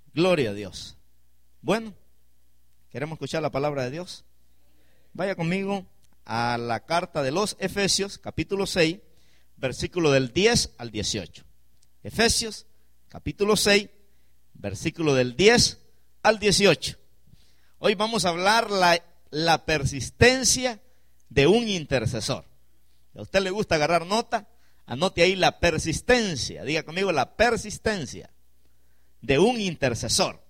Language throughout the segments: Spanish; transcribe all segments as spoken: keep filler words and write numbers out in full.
Gloria a Dios. Bueno, ¿queremos escuchar la palabra de Dios? Vaya conmigo a la carta de los Efesios, capítulo seis, versículo del diez al dieciocho. Efesios, capítulo seis, versículo del diez al dieciocho. Hoy vamos a hablar la, la persistencia de un intercesor. ¿A usted le gusta agarrar nota? Anote ahí la persistencia. Diga conmigo, la persistencia de un intercesor.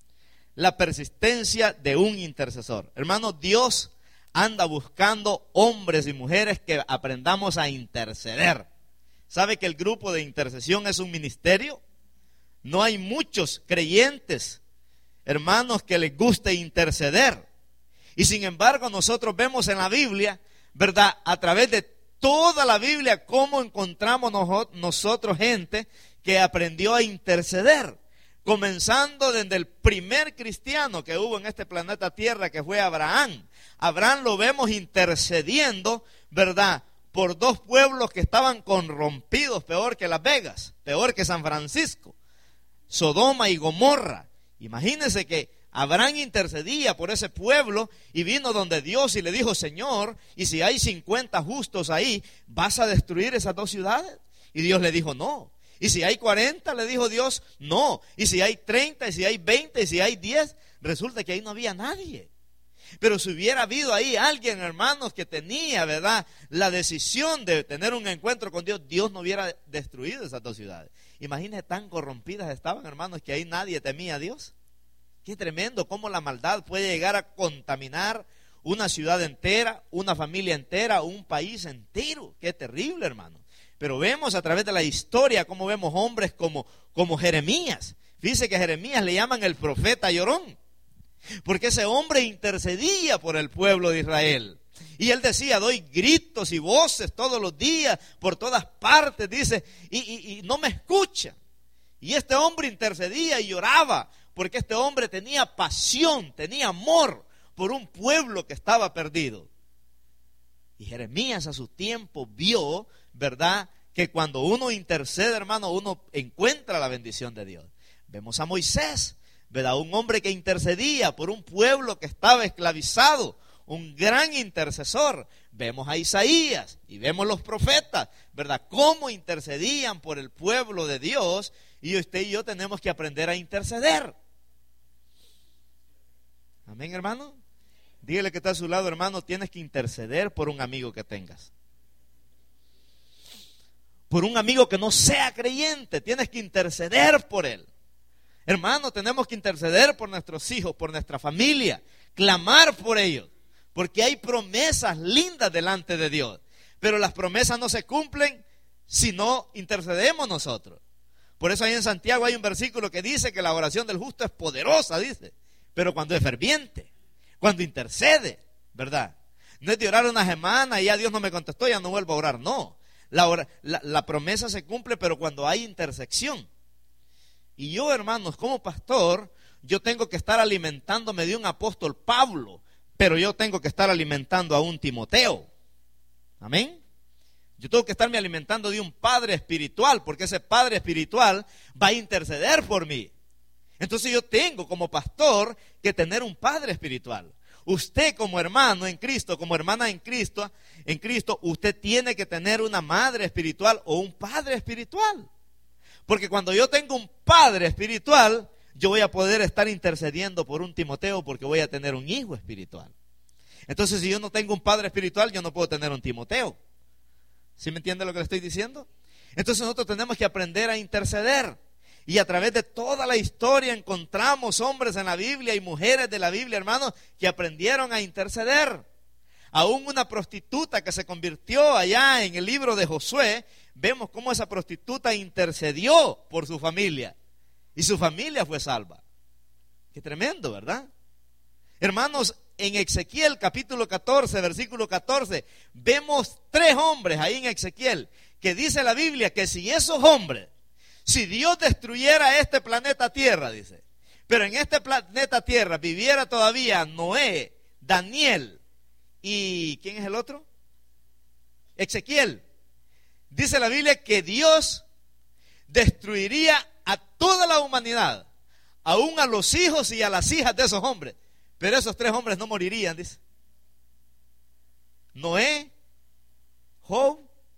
La persistencia de un intercesor. Hermano, Dios anda buscando hombres y mujeres que aprendamos a interceder. ¿Sabe que el grupo de intercesión es un ministerio? No hay muchos creyentes, hermanos, que les guste interceder. Y sin embargo, nosotros vemos en la Biblia, ¿verdad? A través de toda la Biblia, cómo encontramos nosotros gente que aprendió a interceder. Comenzando desde el primer cristiano que hubo en este planeta Tierra, que fue Abraham. Abraham lo vemos intercediendo, ¿verdad?, por dos pueblos que estaban corrompidos, peor que Las Vegas, peor que San Francisco, Sodoma y Gomorra. Imagínense que Abraham intercedía por ese pueblo y vino donde Dios y le dijo: Señor, y si hay cincuenta justos ahí, ¿vas a destruir esas dos ciudades? Y Dios le dijo: no. Y si hay cuarenta, le dijo Dios, no. Y si hay treinta, y si hay veinte, y si hay diez, resulta que ahí no había nadie. Pero si hubiera habido ahí alguien, hermanos, que tenía, ¿verdad?, la decisión de tener un encuentro con Dios, Dios no hubiera destruido esas dos ciudades. Imagínense, tan corrompidas estaban, hermanos, que ahí nadie temía a Dios. Qué tremendo cómo la maldad puede llegar a contaminar una ciudad entera, una familia entera, un país entero. Qué terrible, hermano. Pero vemos a través de la historia cómo vemos hombres como, como Jeremías. Fíjese que a Jeremías le llaman el profeta llorón, porque ese hombre intercedía por el pueblo de Israel. Y él decía: doy gritos y voces todos los días, por todas partes, dice, y, y, y no me escuchan. Y este hombre intercedía y lloraba, porque este hombre tenía pasión, tenía amor por un pueblo que estaba perdido. Y Jeremías a su tiempo vio, ¿verdad?, que cuando uno intercede, hermano, uno encuentra la bendición de Dios. Vemos a Moisés, ¿verdad?, un hombre que intercedía por un pueblo que estaba esclavizado, un gran intercesor. Vemos a Isaías y vemos los profetas, ¿verdad?, cómo intercedían por el pueblo de Dios. Y usted y yo tenemos que aprender a interceder. Amén, hermano. Dígale que está a su lado: hermano, tienes que interceder por un amigo que tengas. Por un amigo que no sea creyente, tienes que interceder por él. Hermano, tenemos que interceder por nuestros hijos, por nuestra familia, clamar por ellos, porque hay promesas lindas delante de Dios. Pero las promesas no se cumplen si no intercedemos nosotros. Por eso ahí en Santiago hay un versículo que dice que la oración del justo es poderosa, dice, pero cuando es ferviente, cuando intercede, ¿verdad? No es de orar una semana y ya Dios no me contestó, ya no vuelvo a orar. No, la, or- la, la promesa se cumple, pero cuando hay intersección. Y yo, hermanos, como pastor, yo tengo que estar alimentándome de un apóstol Pablo, pero yo tengo que estar alimentando a un Timoteo. Amén. Yo tengo que estarme alimentando de un padre espiritual, porque ese padre espiritual va a interceder por mí. Entonces yo tengo como pastor que tener un padre espiritual. Usted como hermano en Cristo, como hermana en Cristo, en Cristo, usted tiene que tener una madre espiritual o un padre espiritual. Porque cuando yo tengo un padre espiritual, yo voy a poder estar intercediendo por un Timoteo, porque voy a tener un hijo espiritual. Entonces, si yo no tengo un padre espiritual, yo no puedo tener un Timoteo. ¿Sí me entiende lo que le estoy diciendo? Entonces nosotros tenemos que aprender a interceder. Y a través de toda la historia encontramos hombres en la Biblia y mujeres de la Biblia, hermanos, que aprendieron a interceder. Aún una prostituta que se convirtió allá en el libro de Josué, vemos cómo esa prostituta intercedió por su familia. Y su familia fue salva. Qué tremendo, ¿verdad? Hermanos, en Ezequiel capítulo catorce, versículo catorce, vemos tres hombres ahí en Ezequiel, que dice la Biblia que si esos hombres, si Dios destruyera este planeta Tierra, dice, pero en este planeta Tierra viviera todavía Noé, Daniel y ¿quién es el otro? Ezequiel. Dice la Biblia que Dios destruiría a toda la humanidad, aún a los hijos y a las hijas de esos hombres. Pero esos tres hombres no morirían, dice. Noé, Job,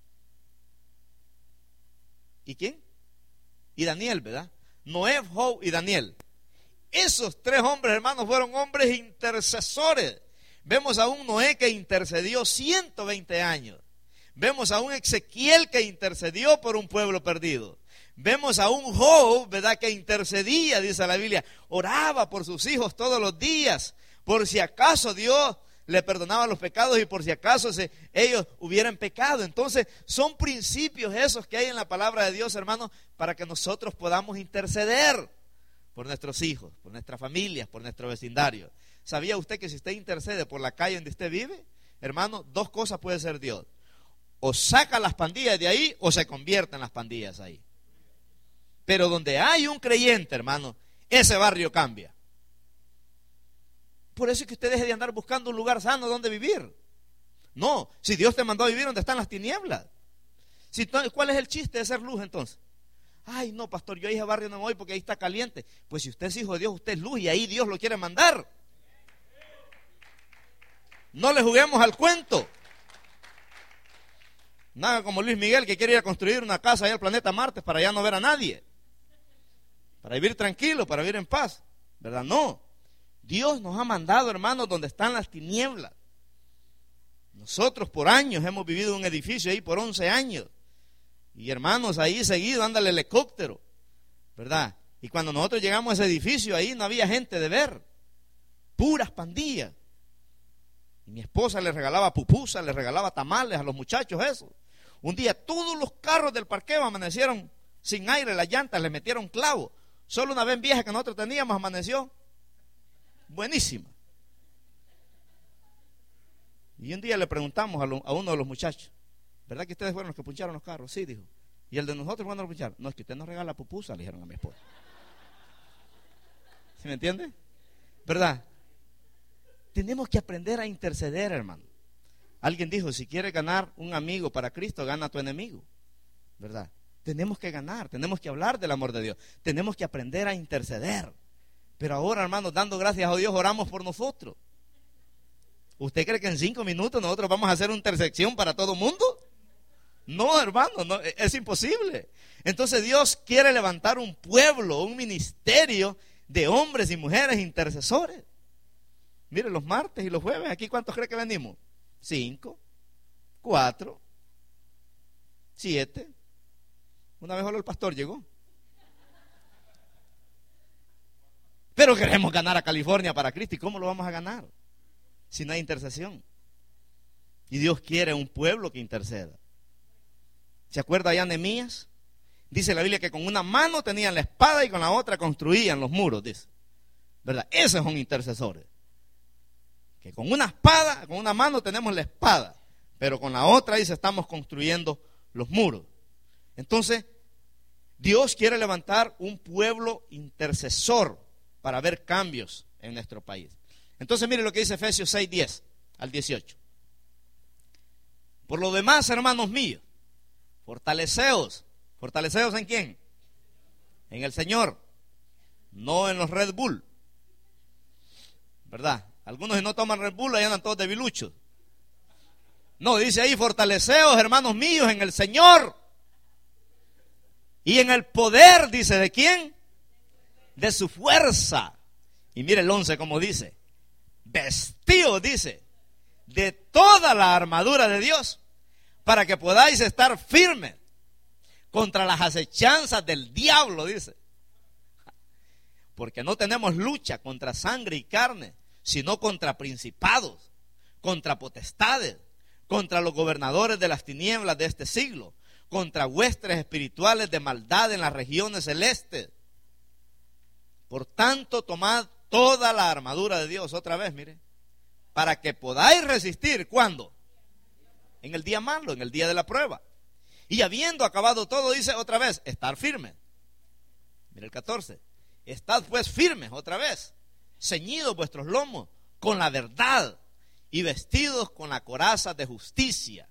¿y quién? Y Daniel, ¿verdad? Noé, Job y Daniel. Esos tres hombres, hermanos, fueron hombres intercesores. Vemos a un Noé que intercedió ciento veinte años. Vemos a un Ezequiel que intercedió por un pueblo perdido. Vemos a un Job, ¿verdad?, que intercedía, dice la Biblia, oraba por sus hijos todos los días, por si acaso Dios le perdonaba los pecados y por si acaso se, ellos hubieran pecado. Entonces, son principios esos que hay en la palabra de Dios, hermanos, para que nosotros podamos interceder por nuestros hijos, por nuestras familias, por nuestro vecindario. ¿Sabía usted que si usted intercede por la calle donde usted vive, hermano, dos cosas puede ser Dios? O saca las pandillas de ahí o se convierten las pandillas ahí. Pero donde hay un creyente, hermano, ese barrio cambia. Por eso es que usted deje de andar buscando un lugar sano donde vivir. No, si Dios te mandó a vivir donde están las tinieblas. Si, ¿cuál es el chiste de ser luz entonces? Ay, no, pastor, yo a ese barrio no voy porque ahí está caliente. Pues si usted es hijo de Dios, usted es luz y ahí Dios lo quiere mandar. No le juguemos al cuento. Nada como Luis Miguel que quiere ir a construir una casa allá al planeta Marte para ya no ver a nadie. Para vivir tranquilo, para vivir en paz. ¿Verdad? No. Dios nos ha mandado, hermanos, donde están las tinieblas. Nosotros por años hemos vivido en un edificio ahí por once años. Y hermanos, ahí seguido anda el helicóptero, ¿verdad? Y cuando nosotros llegamos a ese edificio, ahí no había gente de ver. Puras pandillas. Y mi esposa le regalaba pupusas, le regalaba tamales a los muchachos eso. Un día todos los carros del parqueo amanecieron sin aire, las llantas le metieron clavos. Solo una vez vieja que nosotros teníamos amaneció buenísima. Y un día le preguntamos a, lo, a uno de los muchachos, ¿verdad que ustedes fueron los que puncharon los carros? Sí, dijo. ¿Y el de nosotros cuándo lo puncharon? No, es que usted nos regala pupusa, le dijeron a mi esposa. ¿Sí me entiende? ¿Verdad? Tenemos que aprender a interceder, hermano. Alguien dijo, si quieres ganar un amigo para Cristo, gana a tu enemigo. ¿Verdad? Tenemos que ganar, tenemos que hablar del amor de Dios. Tenemos que aprender a interceder. Pero ahora, hermanos, dando gracias a Dios, oramos por nosotros. ¿Usted cree que en cinco minutos nosotros vamos a hacer una intersección para todo el mundo? No, hermano, no, es imposible. Entonces Dios quiere levantar un pueblo, un ministerio de hombres y mujeres intercesores. Mire, los martes y los jueves, ¿aquí cuántos cree que venimos? Cinco, cuatro, siete. Una vez solo el pastor llegó. Pero queremos ganar a California para Cristo. ¿Y cómo lo vamos a ganar? Si no hay intercesión. Y Dios quiere un pueblo que interceda. ¿Se acuerda allá Nehemías? Dice la Biblia que con una mano tenían la espada y con la otra construían los muros, dice. ¿Verdad? Esos son intercesores. Que con una espada, con una mano tenemos la espada, pero con la otra dice estamos construyendo los muros. Entonces, Dios quiere levantar un pueblo intercesor para ver cambios en nuestro país. Entonces mire lo que dice Efesios seis, diez al dieciocho. Por lo demás, hermanos míos, fortaleceos. ¿Fortaleceos en quién? En el Señor, no en los Red Bull. ¿Verdad? Algunos si no toman Red Bull, ahí andan todos debiluchos. No, dice ahí, fortaleceos, hermanos míos, en el Señor. Y en el poder, dice, ¿de quién? De su fuerza. Y mire el once como dice. Vestidos, dice, de toda la armadura de Dios, para que podáis estar firmes contra las acechanzas del diablo, dice. Porque no tenemos lucha contra sangre y carne, sino contra principados, contra potestades, contra los gobernadores de las tinieblas de este siglo, contra huestes espirituales de maldad en las regiones celestes. Por tanto, tomad toda la armadura de Dios, otra vez, mire, para que podáis resistir, ¿cuándo? En el día malo, en el día de la prueba. Y habiendo acabado todo, dice otra vez, estar firmes. Mire el catorce, estad pues firmes, otra vez, ceñidos vuestros lomos con la verdad y vestidos con la coraza de justicia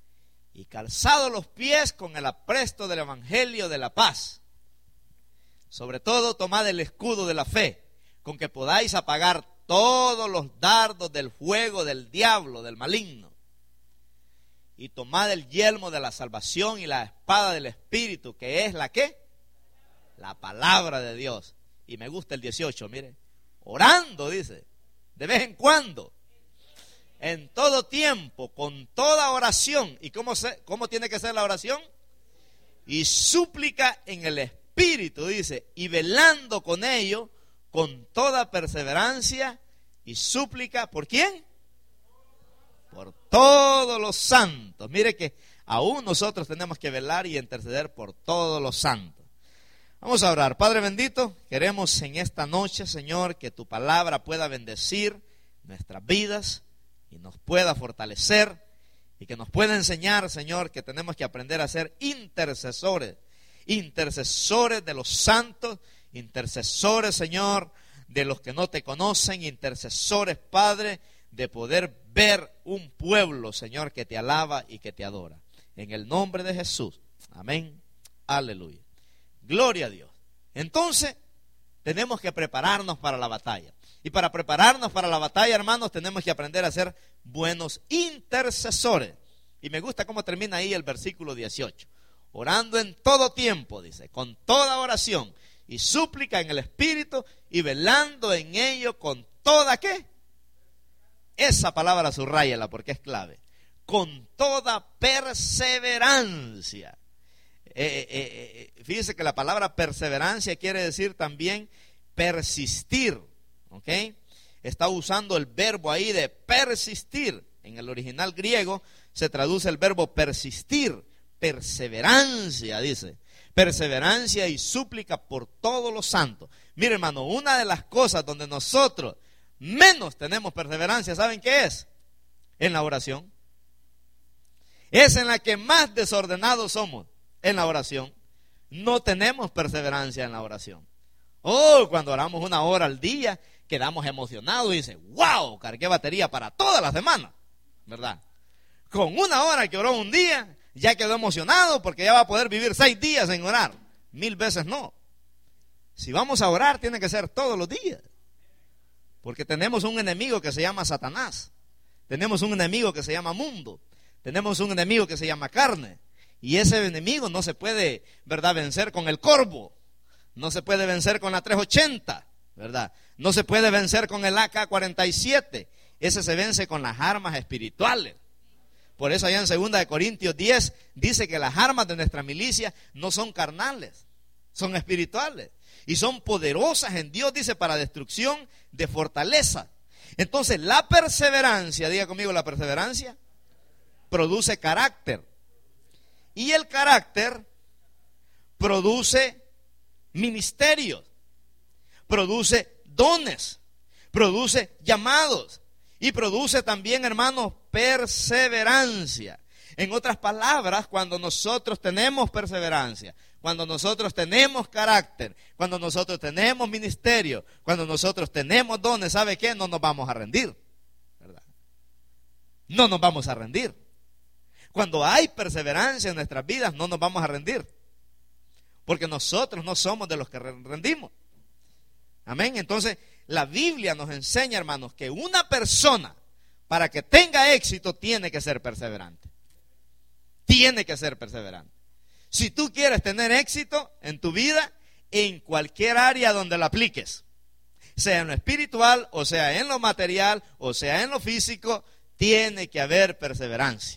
y calzados los pies con el apresto del evangelio de la paz. Sobre todo, tomad el escudo de la fe, con que podáis apagar todos los dardos del fuego del diablo, del maligno. Y tomad el yelmo de la salvación y la espada del Espíritu, que es la ¿qué? La palabra de Dios. Y me gusta el dieciocho, mire. Orando, dice, de vez en cuando, en todo tiempo, con toda oración. ¿Y cómo, se, cómo tiene que ser la oración? Y súplica en el Espíritu, dice, y velando con ello, con toda perseverancia y súplica, ¿por quién? Por todos los santos. Mire que aún nosotros tenemos que velar y interceder por todos los santos. Vamos a orar. Padre bendito, queremos en esta noche, Señor, que tu palabra pueda bendecir nuestras vidas y nos pueda fortalecer y que nos pueda enseñar, Señor, que tenemos que aprender a ser intercesores, intercesores de los santos, intercesores, Señor, de los que no te conocen, intercesores, Padre, de poder ver un pueblo, Señor, que te alaba y que te adora. En el nombre de Jesús. Amén. Aleluya. Gloria a Dios. Entonces, tenemos que prepararnos para la batalla. Y para prepararnos para la batalla, hermanos, tenemos que aprender a ser buenos intercesores. Y me gusta cómo termina ahí el versículo dieciocho. Orando en todo tiempo, dice, con toda oración y súplica en el Espíritu y velando en ello con toda, ¿qué? Esa palabra subráyala porque es clave. Con toda perseverancia. Eh, eh, eh, fíjese que la palabra perseverancia quiere decir también persistir, ¿ok? Está usando el verbo ahí de persistir. En el original griego se traduce el verbo persistir, perseverancia, dice. Perseverancia y súplica por todos los santos. Mire, hermano, una de las cosas donde nosotros menos tenemos perseverancia, ¿saben qué es? En la oración. Es en la que más desordenados somos. En la oración. No tenemos perseverancia en la oración. Oh, cuando oramos una hora al día, quedamos emocionados y dice, wow, cargué batería para toda la semana, ¿verdad? Con una hora que oró un día, ya quedó emocionado porque ya va a poder vivir seis días en orar. Mil veces no. Si vamos a orar, tiene que ser todos los días. Porque tenemos un enemigo que se llama Satanás. Tenemos un enemigo que se llama mundo. Tenemos un enemigo que se llama carne. Y ese enemigo no se puede, ¿verdad?, vencer con el corvo. No se puede vencer con la trescientos ochenta, ¿verdad? No se puede vencer con el A K cuarenta y siete. Ese se vence con las armas espirituales. Por eso allá en segunda de Corintios diez dice que las armas de nuestra milicia no son carnales, son espirituales. Y son poderosas en Dios, dice, para destrucción de fortaleza. Entonces la perseverancia, diga conmigo, la perseverancia produce carácter. Y el carácter produce ministerios, produce dones, produce llamados y produce también, hermanos, perseverancia. En otras palabras, cuando nosotros tenemos perseverancia, cuando nosotros tenemos carácter, cuando nosotros tenemos ministerio, cuando nosotros tenemos dones, ¿sabe qué? No nos vamos a rendir, ¿verdad? No nos vamos a rendir. Cuando hay perseverancia en nuestras vidas, no nos vamos a rendir. Porque nosotros no somos de los que rendimos. Amén. Entonces, la Biblia nos enseña, hermanos, que una persona, para que tenga éxito, tiene que ser perseverante. Tiene que ser perseverante. Si tú quieres tener éxito en tu vida, en cualquier área donde la apliques, sea en lo espiritual, o sea en lo material, o sea en lo físico, tiene que haber perseverancia.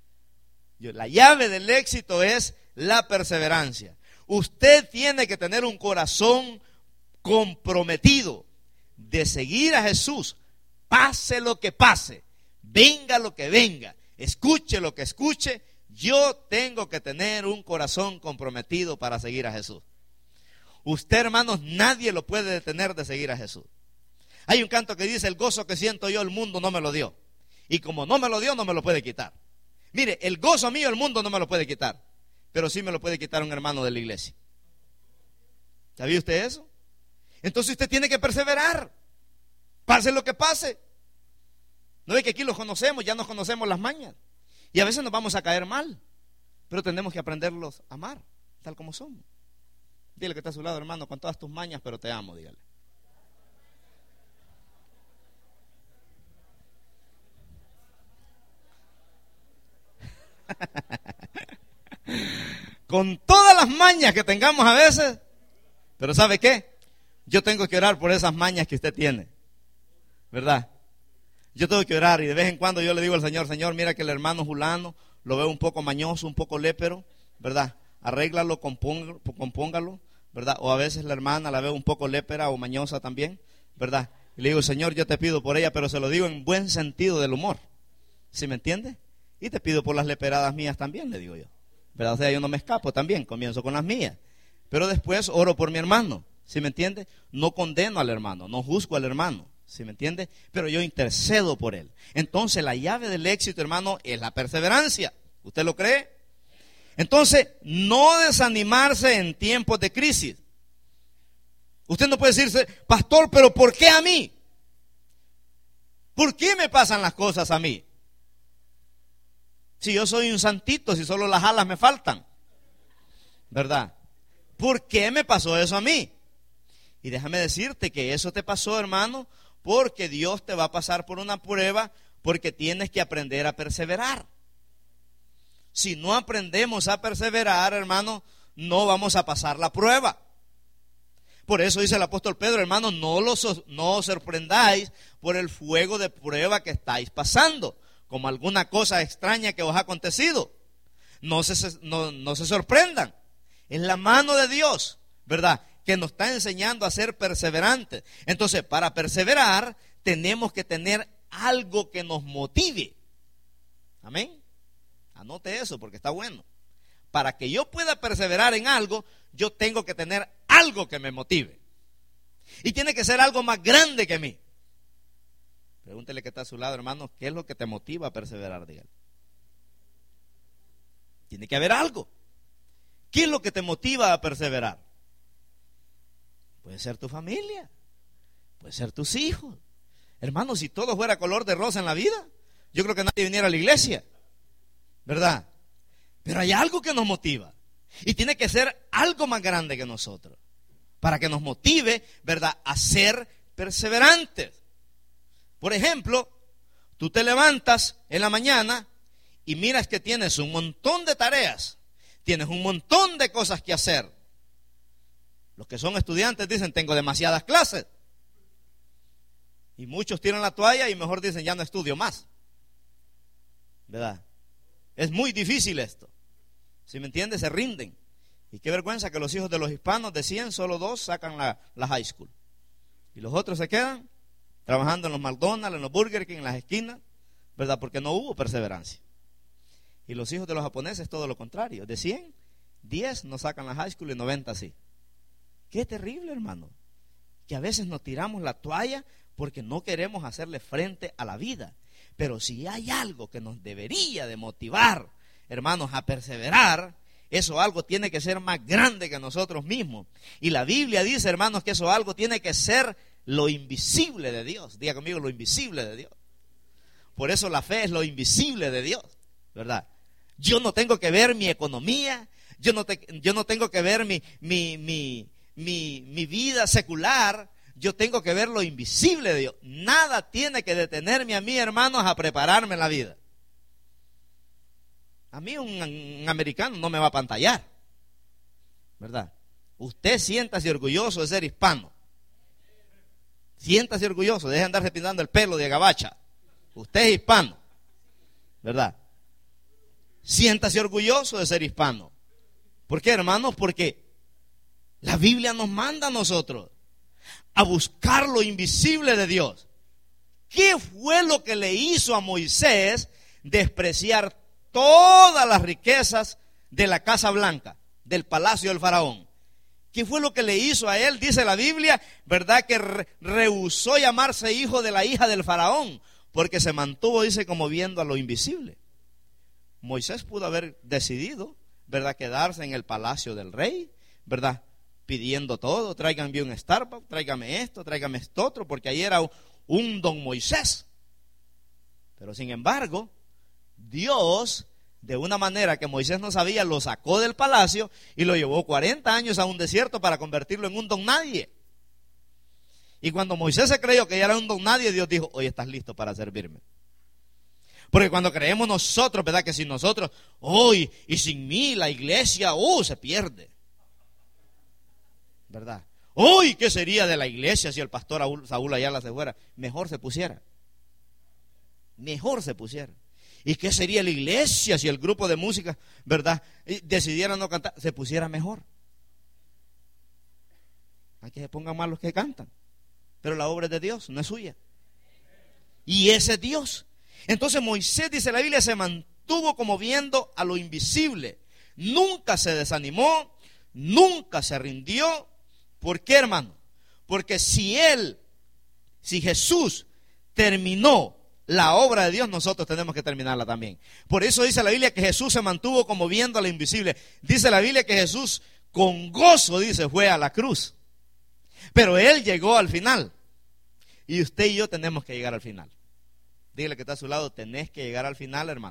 La llave del éxito es la perseverancia. Usted tiene que tener un corazón comprometido de seguir a Jesús, pase lo que pase, venga lo que venga, escuche lo que escuche. Yo tengo que tener un corazón comprometido para seguir a Jesús. Usted, hermanos, nadie lo puede detener de seguir a Jesús. Hay un canto que dice, el gozo que siento yo el mundo no me lo dio. Y como no me lo dio, no me lo puede quitar. Mire, el gozo mío el mundo no me lo puede quitar, pero sí me lo puede quitar un hermano de la iglesia. ¿Sabía usted eso? Entonces usted tiene que perseverar, pase lo que pase. No es que aquí los conocemos, ya nos conocemos las mañas. Y a veces nos vamos a caer mal, pero tenemos que aprenderlos a amar, tal como somos. Dile que está a su lado, hermano, con todas tus mañas, pero te amo, dígale. Con todas las mañas que tengamos a veces, pero ¿sabe qué? Yo tengo que orar por esas mañas que usted tiene, ¿verdad? Yo tengo que orar y de vez en cuando yo le digo al Señor, Señor, mira que el hermano Julano lo veo un poco mañoso, un poco lépero, ¿verdad? Arréglalo, compóngalo, compóngalo, ¿verdad? O a veces la hermana la veo un poco lépera o mañosa también, ¿verdad? Y le digo, Señor, yo te pido por ella, pero se lo digo en buen sentido del humor, ¿sí me entiende? Y te pido por las leperadas mías también, le digo yo, ¿verdad? O sea, yo no me escapo también, comienzo con las mías, pero después oro por mi hermano, ¿sí me entiende? No condeno al hermano, no juzgo al hermano, ¿sí me entiende? Pero yo intercedo por él. Entonces la llave del éxito, hermano, es la perseverancia. ¿Usted lo cree? Entonces, no desanimarse en tiempos de crisis. Usted no puede decirse, pastor, pero ¿por qué a mí? ¿Por qué me pasan las cosas a mí? Si yo soy un santito, si solo las alas me faltan, ¿verdad? ¿Por qué me pasó eso a mí? Y déjame decirte que eso te pasó, hermano, porque Dios te va a pasar por una prueba, porque tienes que aprender a perseverar. Si no aprendemos a perseverar, hermano, no vamos a pasar la prueba. Por eso dice el apóstol Pedro, hermano, no, los, no os sorprendáis por el fuego de prueba que estáis pasando, como alguna cosa extraña que os ha acontecido. No se, no, no se sorprendan. Es la mano de Dios, ¿verdad?, que nos está enseñando a ser perseverantes. Entonces, para perseverar, tenemos que tener algo que nos motive. Amén. Anote eso porque está bueno. Para que yo pueda perseverar en algo, yo tengo que tener algo que me motive. Y tiene que ser algo más grande que mí. Pregúntele que está a su lado, hermano, ¿qué es lo que te motiva a perseverar? Dígale. Tiene que haber algo. ¿Qué es lo que te motiva a perseverar? Puede ser tu familia, puede ser tus hijos. Hermano, si todo fuera color de rosa en la vida, yo creo que nadie viniera a la iglesia, ¿verdad? Pero hay algo que nos motiva y tiene que ser algo más grande que nosotros para que nos motive, ¿verdad?, a ser perseverantes. Por ejemplo, tú te levantas en la mañana y miras que tienes un montón de tareas, tienes un montón de cosas que hacer. Los que son estudiantes dicen, tengo demasiadas clases. Y muchos tiran la toalla y mejor dicen, ya no estudio más, ¿verdad? Es muy difícil esto. ¿Sí me entiendes? Se rinden. Y qué vergüenza que los hijos de los hispanos de cien, solo dos sacan la, la high school. Y los otros se quedan trabajando en los McDonald's, en los Burger King, en las esquinas, ¿verdad? Porque no hubo perseverancia. Y los hijos de los japoneses todo lo contrario. De cien, diez no sacan la high school y noventa sí. Qué terrible, hermano, que a veces nos tiramos la toalla porque no queremos hacerle frente a la vida. Pero si hay algo que nos debería de motivar, hermanos, a perseverar, eso algo tiene que ser más grande que nosotros mismos. Y la Biblia dice, hermanos, que eso algo tiene que ser lo invisible de Dios. Diga conmigo, lo invisible de Dios. Por eso la fe es lo invisible de Dios, ¿verdad? Yo no tengo que ver mi economía, yo no, te, yo no tengo que ver mi, mi, mi, mi, mi vida secular, yo tengo que ver lo invisible de Dios. Nada tiene que detenerme a mí, hermanos, a prepararme en la vida. A mí un, un americano no me va a pantallar, ¿verdad? Usted siéntase orgulloso de ser hispano. Siéntase orgulloso, deje de andarse pintando el pelo de gabacha. Usted es hispano, ¿verdad? Siéntase orgulloso de ser hispano. ¿Por qué, hermanos? Porque la Biblia nos manda a nosotros a buscar lo invisible de Dios. ¿Qué fue lo que le hizo a Moisés despreciar todas las riquezas de la Casa Blanca, del palacio del faraón? ¿Qué fue lo que le hizo a él? Dice la Biblia, ¿verdad?, que re- rehusó llamarse hijo de la hija del faraón, porque se mantuvo, dice, como viendo a lo invisible. Moisés pudo haber decidido, ¿verdad?, quedarse en el palacio del rey, ¿verdad?, pidiendo todo, tráiganme un Starbucks, tráigame esto, tráigame esto otro, porque ahí era un don Moisés. Pero sin embargo, Dios De una manera que Moisés no sabía, lo sacó del palacio y lo llevó cuarenta años a un desierto para convertirlo en un don nadie. Y cuando Moisés se creyó que ya era un don nadie, Dios dijo, hoy estás listo para servirme. Porque cuando creemos nosotros, ¿verdad? Que sin nosotros, hoy y sin mí la iglesia, oh, se pierde. ¿Verdad? Hoy, ¿qué sería de la iglesia si el pastor Saúl Ayala se fuera? Mejor se pusiera. Mejor se pusiera. ¿Y qué sería la iglesia si el grupo de música, verdad, decidiera no cantar? Se pusiera mejor. Hay que se pongan mal los que cantan. Pero la obra es de Dios, no es suya. Y ese es Dios. Entonces Moisés, dice la Biblia, se mantuvo como viendo a lo invisible. Nunca se desanimó, nunca se rindió. ¿Por qué, hermano? Porque si él, si Jesús terminó la obra de Dios, nosotros tenemos que terminarla también. Por eso dice la Biblia que Jesús se mantuvo como viendo a lo invisible. Dice la Biblia que Jesús con gozo, dice, fue a la cruz. Pero él llegó al final. Y usted y yo tenemos que llegar al final. Dígale que está a su lado, tenés que llegar al final, hermano.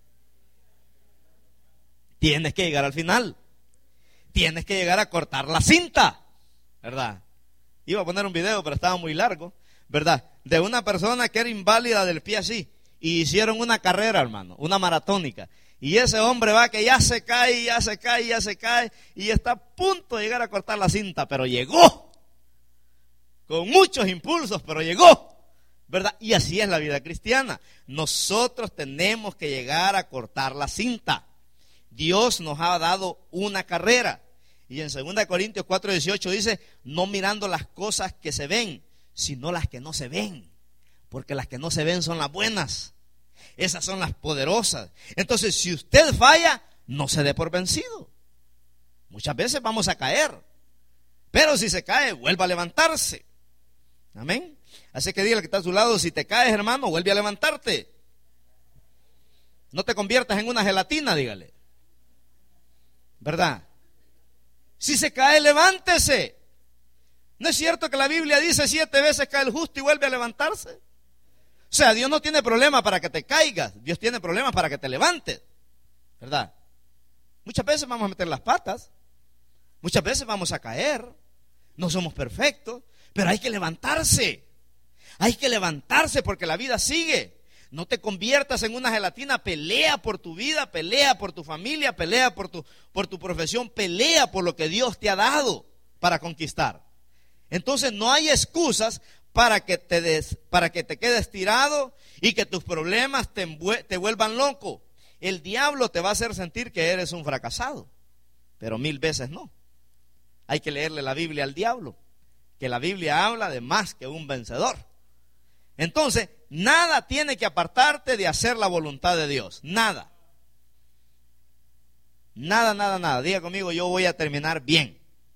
Tienes que llegar al final. Tienes que llegar a cortar la cinta, ¿verdad? Iba a poner un video, pero estaba muy largo, ¿verdad? De una persona que era inválida del pie así. Y hicieron una carrera, hermano, una maratónica. Y ese hombre va que ya se cae, ya se cae, ya se cae. Y está a punto de llegar a cortar la cinta, pero llegó. Con muchos impulsos, pero llegó, ¿verdad? Y así es la vida cristiana. Nosotros tenemos que llegar a cortar la cinta. Dios nos ha dado una carrera. Y en segunda Corintios cuatro dieciocho dice, no mirando las cosas que se ven, sino las que no se ven. Porque las que no se ven son las buenas. Esas son las poderosas. Entonces, si usted falla, no se dé por vencido. Muchas veces vamos a caer. Pero si se cae, vuelva a levantarse. Amén. Así que dígale que está a su lado, si te caes, hermano, vuelve a levantarte. No te conviertas en una gelatina, dígale. ¿Verdad? Si se cae, levántese. ¿No es cierto que la Biblia dice siete veces cae el justo y vuelve a levantarse? O sea, Dios no tiene problema para que te caigas, Dios tiene problemas para que te levantes, ¿verdad? Muchas veces vamos a meter las patas, muchas veces vamos a caer, no somos perfectos, pero hay que levantarse, hay que levantarse porque la vida sigue. No te conviertas en una gelatina, pelea por tu vida, pelea por tu familia, pelea por tu, por tu profesión, pelea por lo que Dios te ha dado para conquistar. Entonces no hay excusas para que te, des, para que te quedes tirado y que tus problemas te, te vuelvan loco. El diablo te va a hacer sentir que eres un fracasado, pero mil veces no. Hay que leerle la Biblia al diablo, que la Biblia habla de más que un vencedor. Entonces, nada tiene que apartarte de hacer la voluntad de Dios. Nada. Nada, nada, nada. Diga conmigo, yo voy a terminar bien.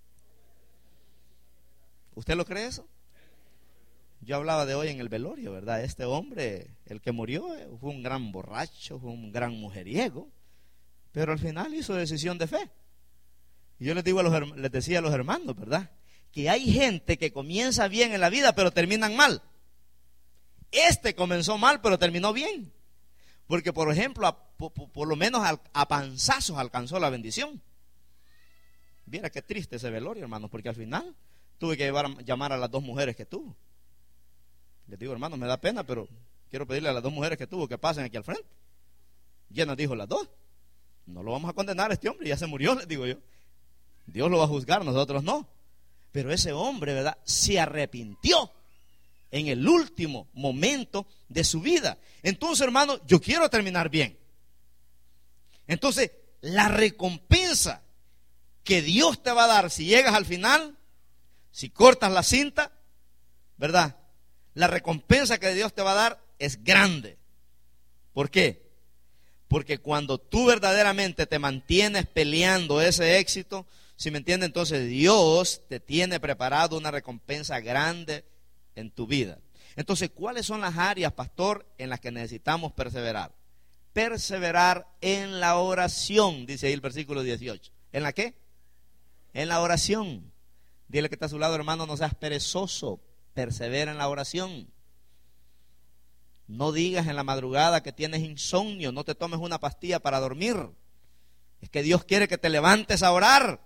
¿Usted lo cree eso? Yo hablaba de hoy en el velorio, ¿verdad? Este hombre, el que murió, fue un gran borracho, fue un gran mujeriego, pero al final hizo decisión de fe. Y yo les digo a los, les decía a los hermanos, ¿verdad? Que hay gente que comienza bien en la vida, pero terminan mal. Este comenzó mal, pero terminó bien. Porque, por ejemplo, a, por, por lo menos a, a panzazos alcanzó la bendición. Viera qué triste ese velorio, hermanos, porque al final tuve que llevar, llamar a las dos mujeres que tuvo. Les digo, hermanos, me da pena, pero quiero pedirle a las dos mujeres que tuvo que pasen aquí al frente. Ya nos dijo las dos. No lo vamos a condenar a este hombre, ya se murió, les digo yo. Dios lo va a juzgar, nosotros no. Pero ese hombre, ¿verdad?, se arrepintió en el último momento de su vida. Entonces, hermano, yo quiero terminar bien. Entonces, la recompensa que Dios te va a dar si llegas al final, si cortas la cinta, ¿verdad? La recompensa que Dios te va a dar es grande. ¿Por qué? Porque cuando tú verdaderamente te mantienes peleando ese éxito, si me entiendes, entonces Dios te tiene preparado una recompensa grande en tu vida. Entonces, ¿cuáles son las áreas, pastor, en las que necesitamos perseverar? Perseverar en la oración, dice ahí el versículo dieciocho. ¿En la qué? En la oración. Dile que está a su lado, hermano, no seas perezoso, persevera en la oración. No digas en la madrugada que tienes insomnio, no te tomes una pastilla para dormir. Es que Dios quiere que te levantes a orar.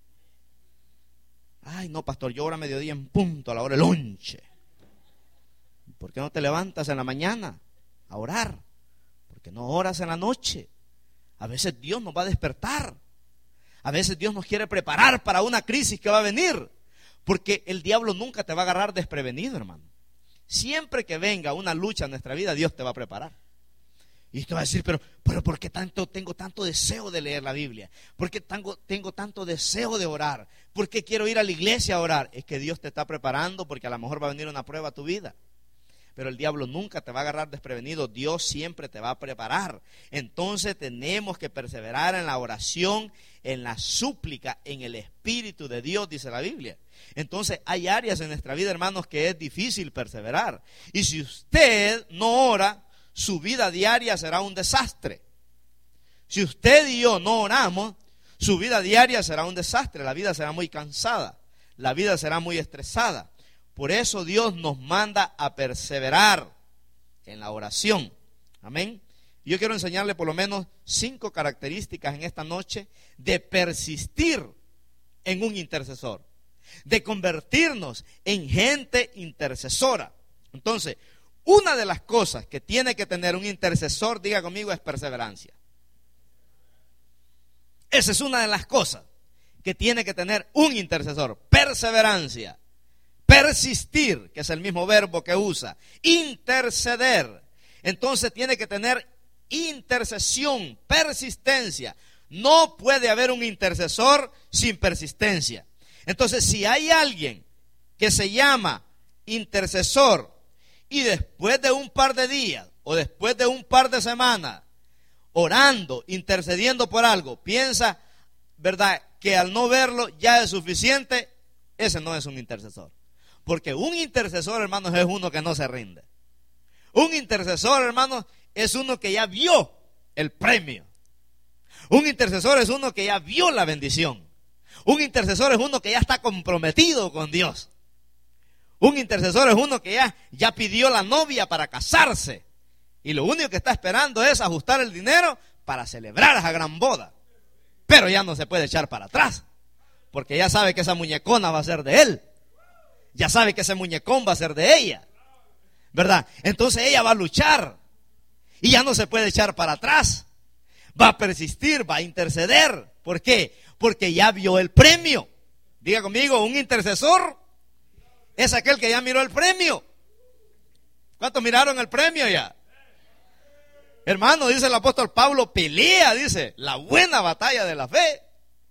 Ay, no, pastor, yo oro a mediodía en punto, a la hora del lonche. ¿Por qué no te levantas en la mañana a orar? ¿Por qué no oras en la noche? A veces Dios nos va a despertar. A veces Dios nos quiere preparar para una crisis que va a venir. Porque el diablo nunca te va a agarrar desprevenido, hermano. Siempre que venga una lucha en nuestra vida, Dios te va a preparar. Y te va a decir, pero, pero ¿por qué tanto, tengo tanto deseo de leer la Biblia? ¿Por qué tengo, tengo tanto deseo de orar? ¿Por qué quiero ir a la iglesia a orar? Es que Dios te está preparando porque a lo mejor va a venir una prueba a tu vida. Pero el diablo nunca te va a agarrar desprevenido. Dios siempre te va a preparar. Entonces tenemos que perseverar en la oración, en la súplica, en el Espíritu de Dios, dice la Biblia. Entonces hay áreas en nuestra vida, hermanos, que es difícil perseverar. Y si usted no ora, su vida diaria será un desastre. Si usted y yo no oramos, su vida diaria será un desastre. La vida será muy cansada. La vida será muy estresada. Por eso Dios nos manda a perseverar en la oración. Amén. Yo quiero enseñarle por lo menos cinco características en esta noche de persistir en un intercesor, de convertirnos en gente intercesora. Entonces, una de las cosas que tiene que tener un intercesor, diga conmigo, es perseverancia. Esa es una de las cosas que tiene que tener un intercesor, perseverancia. Persistir, que es el mismo verbo que usa, interceder. Entonces tiene que tener intercesión, persistencia. No puede haber un intercesor sin persistencia. Entonces, si hay alguien que se llama intercesor y después de un par de días o después de un par de semanas orando, intercediendo por algo, piensa, ¿verdad?, que al no verlo ya es suficiente, ese no es un intercesor. Porque un intercesor, hermanos, es uno que no se rinde. Un intercesor, hermanos, es uno que ya vio el premio. Un intercesor es uno que ya vio la bendición. Un intercesor es uno que ya está comprometido con Dios. Un intercesor es uno que ya, ya pidió la novia para casarse. Y lo único que está esperando es ajustar el dinero para celebrar esa gran boda. Pero ya no se puede echar para atrás. Porque ya sabe que esa muñecona va a ser de él. Ya sabe que ese muñecón va a ser de ella, ¿verdad? Entonces ella va a luchar y ya no se puede echar para atrás. Va a persistir, va a interceder. ¿Por qué? Porque ya vio el premio. Diga conmigo, un intercesor es aquel que ya miró el premio. ¿Cuántos miraron el premio ya? Hermano, dice el apóstol Pablo, pelea, dice, la buena batalla de la fe.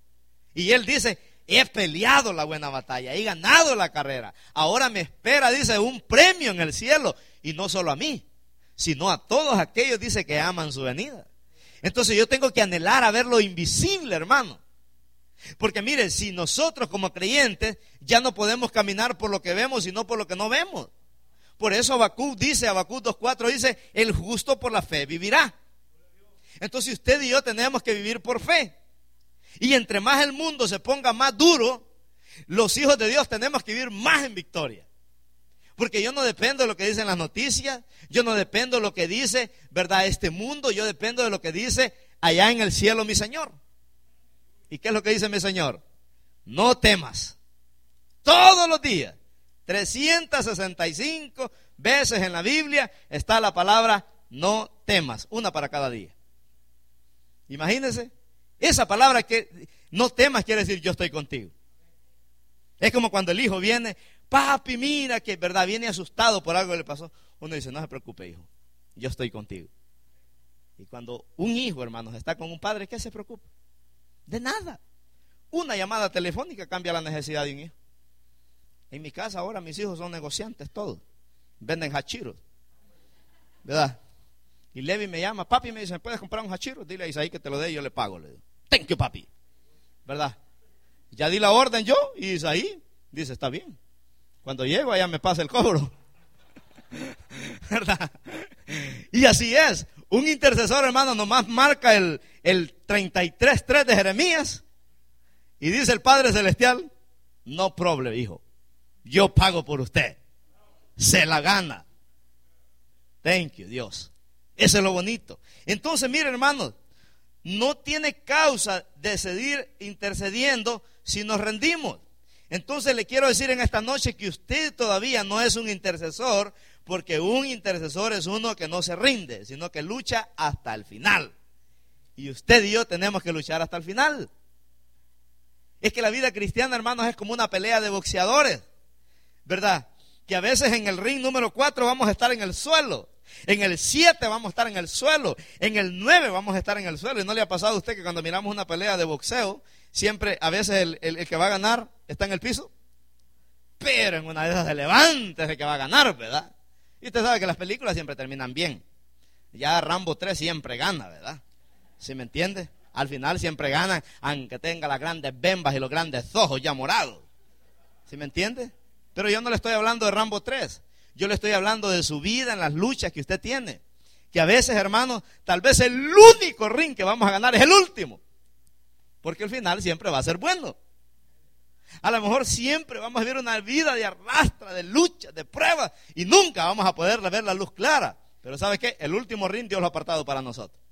Y él dice, he peleado la buena batalla, he ganado la carrera. Ahora me espera, dice, un premio en el cielo. Y no solo a mí, sino a todos aquellos, dice, que aman su venida. Entonces yo tengo que anhelar a ver lo invisible, hermano. Porque mire, si nosotros como creyentes ya no podemos caminar por lo que vemos, sino por lo que no vemos. Por eso Habacuc dice, Habacuc dos cuatro dice, el justo por la fe vivirá. Entonces usted y yo tenemos que vivir por fe. Y entre más el mundo se ponga más duro, los hijos de Dios tenemos que vivir más en victoria. Porque yo no dependo de lo que dicen las noticias, yo no dependo de lo que dice, ¿verdad?, este mundo, yo dependo de lo que dice allá en el cielo mi Señor. ¿Y qué es lo que dice mi Señor? No temas. Todos los días, trescientas sesenta y cinco veces en la Biblia está la palabra no temas, una para cada día. Imagínense. Esa palabra que no temas quiere decir yo estoy contigo. Es como cuando el hijo viene, papi, mira que verdad viene asustado por algo que le pasó. Uno dice, no se preocupe, hijo, yo estoy contigo. Y cuando un hijo, hermanos, está con un padre, ¿qué se preocupa? De nada. Una llamada telefónica cambia la necesidad de un hijo. En mi casa ahora mis hijos son negociantes todos. Venden hachiros, ¿verdad? Y Levi me llama, papi, me dice, ¿me puedes comprar un hachiro? Dile a Isaí que te lo dé y yo le pago. Le digo, thank you, papi, ¿verdad? Ya di la orden yo y Isaí dice, está bien. Cuando llego allá me pasa el cobro, ¿verdad? Y así es. Un intercesor, hermano, nomás marca el, el treinta y tres tres de Jeremías y dice el Padre Celestial, no problem, hijo, yo pago por usted, se la gana. Thank you, Dios. Eso es lo bonito. Entonces, mire, hermanos, no tiene causa de seguir intercediendo si nos rendimos. Entonces le quiero decir en esta noche que usted todavía no es un intercesor, porque un intercesor es uno que no se rinde, sino que lucha hasta el final. Y usted y yo tenemos que luchar hasta el final. Es que la vida cristiana, hermanos, es como una pelea de boxeadores, ¿verdad? Que a veces en el ring número cuatro vamos a estar en el suelo, en el siete vamos a estar en el suelo, en el nueve vamos a estar en el suelo. ¿Y no le ha pasado a usted que cuando miramos una pelea de boxeo, siempre a veces el, el, el que va a ganar está en el piso? Pero en una de esas se levanta el que va a ganar, ¿verdad? Y usted sabe que las películas siempre terminan bien. Ya Rambo tres siempre gana, ¿verdad? ¿Sí me entiende? Al final siempre ganan, aunque tenga las grandes bembas y los grandes ojos ya morados. ¿Sí me entiende? Pero yo no le estoy hablando de Rambo tres. Yo le estoy hablando de su vida en las luchas que usted tiene. Que a veces, hermanos, tal vez el único ring que vamos a ganar es el último. Porque el final siempre va a ser bueno. A lo mejor siempre vamos a vivir una vida de arrastra, de lucha, de pruebas, y nunca vamos a poder ver la luz clara. Pero ¿sabe qué? El último ring Dios lo ha apartado para nosotros.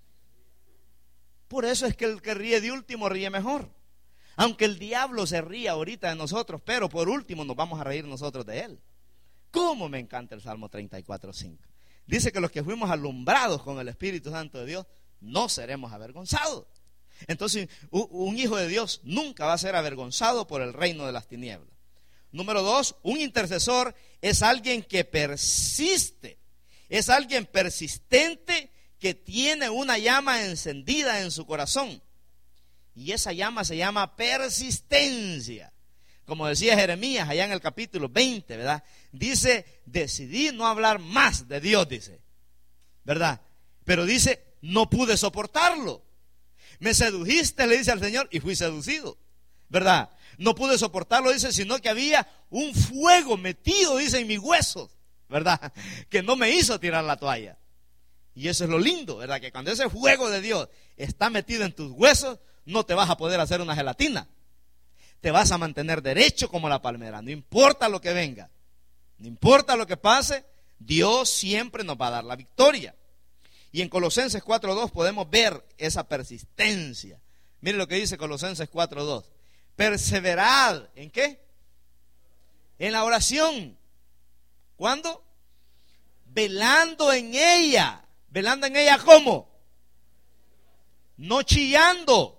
Por eso es que el que ríe de último ríe mejor. Aunque el diablo se ría ahorita de nosotros, pero por último nos vamos a reír nosotros de él. ¿Cómo me encanta el Salmo treinta y cuatro, cinco? Dice que los que fuimos alumbrados con el Espíritu Santo de Dios no seremos avergonzados. Entonces, un hijo de Dios nunca va a ser avergonzado por el reino de las tinieblas. Número dos, un intercesor es alguien que persiste, es alguien persistente que tiene una llama encendida en su corazón. Y esa llama se llama persistencia. Como decía Jeremías allá en el capítulo veinte, ¿verdad? Dice, decidí no hablar más de Dios, dice, ¿verdad? Pero dice, no pude soportarlo. Me sedujiste, le dice al Señor, y fui seducido, ¿verdad? No pude soportarlo, dice, sino que había un fuego metido, dice, en mis huesos, ¿verdad? Que no me hizo tirar la toalla. Y eso es lo lindo, ¿verdad? Que cuando ese fuego de Dios está metido en tus huesos, no te vas a poder hacer una gelatina. Te vas a mantener derecho como la palmera, no importa lo que venga, no importa lo que pase, Dios siempre nos va a dar la victoria. Y en Colosenses cuatro dos podemos ver esa persistencia. Mire lo que dice Colosenses cuatro dos. Perseverad, ¿en qué? En la oración. ¿Cuándo? Velando en ella. ¿Velando en ella cómo? No chillando.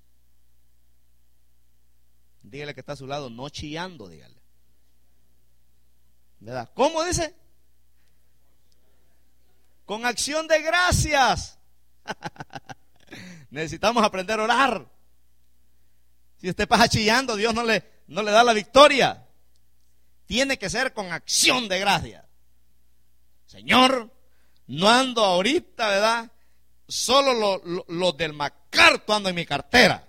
Dígale que está a su lado, no chillando, dígale. ¿Verdad? ¿Cómo dice? Con acción de gracias. Necesitamos aprender a orar. Si usted pasa chillando, Dios no le, no le da la victoria. Tiene que ser con acción de gracias. Señor, no ando ahorita, ¿verdad? Solo los lo, lo del MacArthur ando en mi cartera.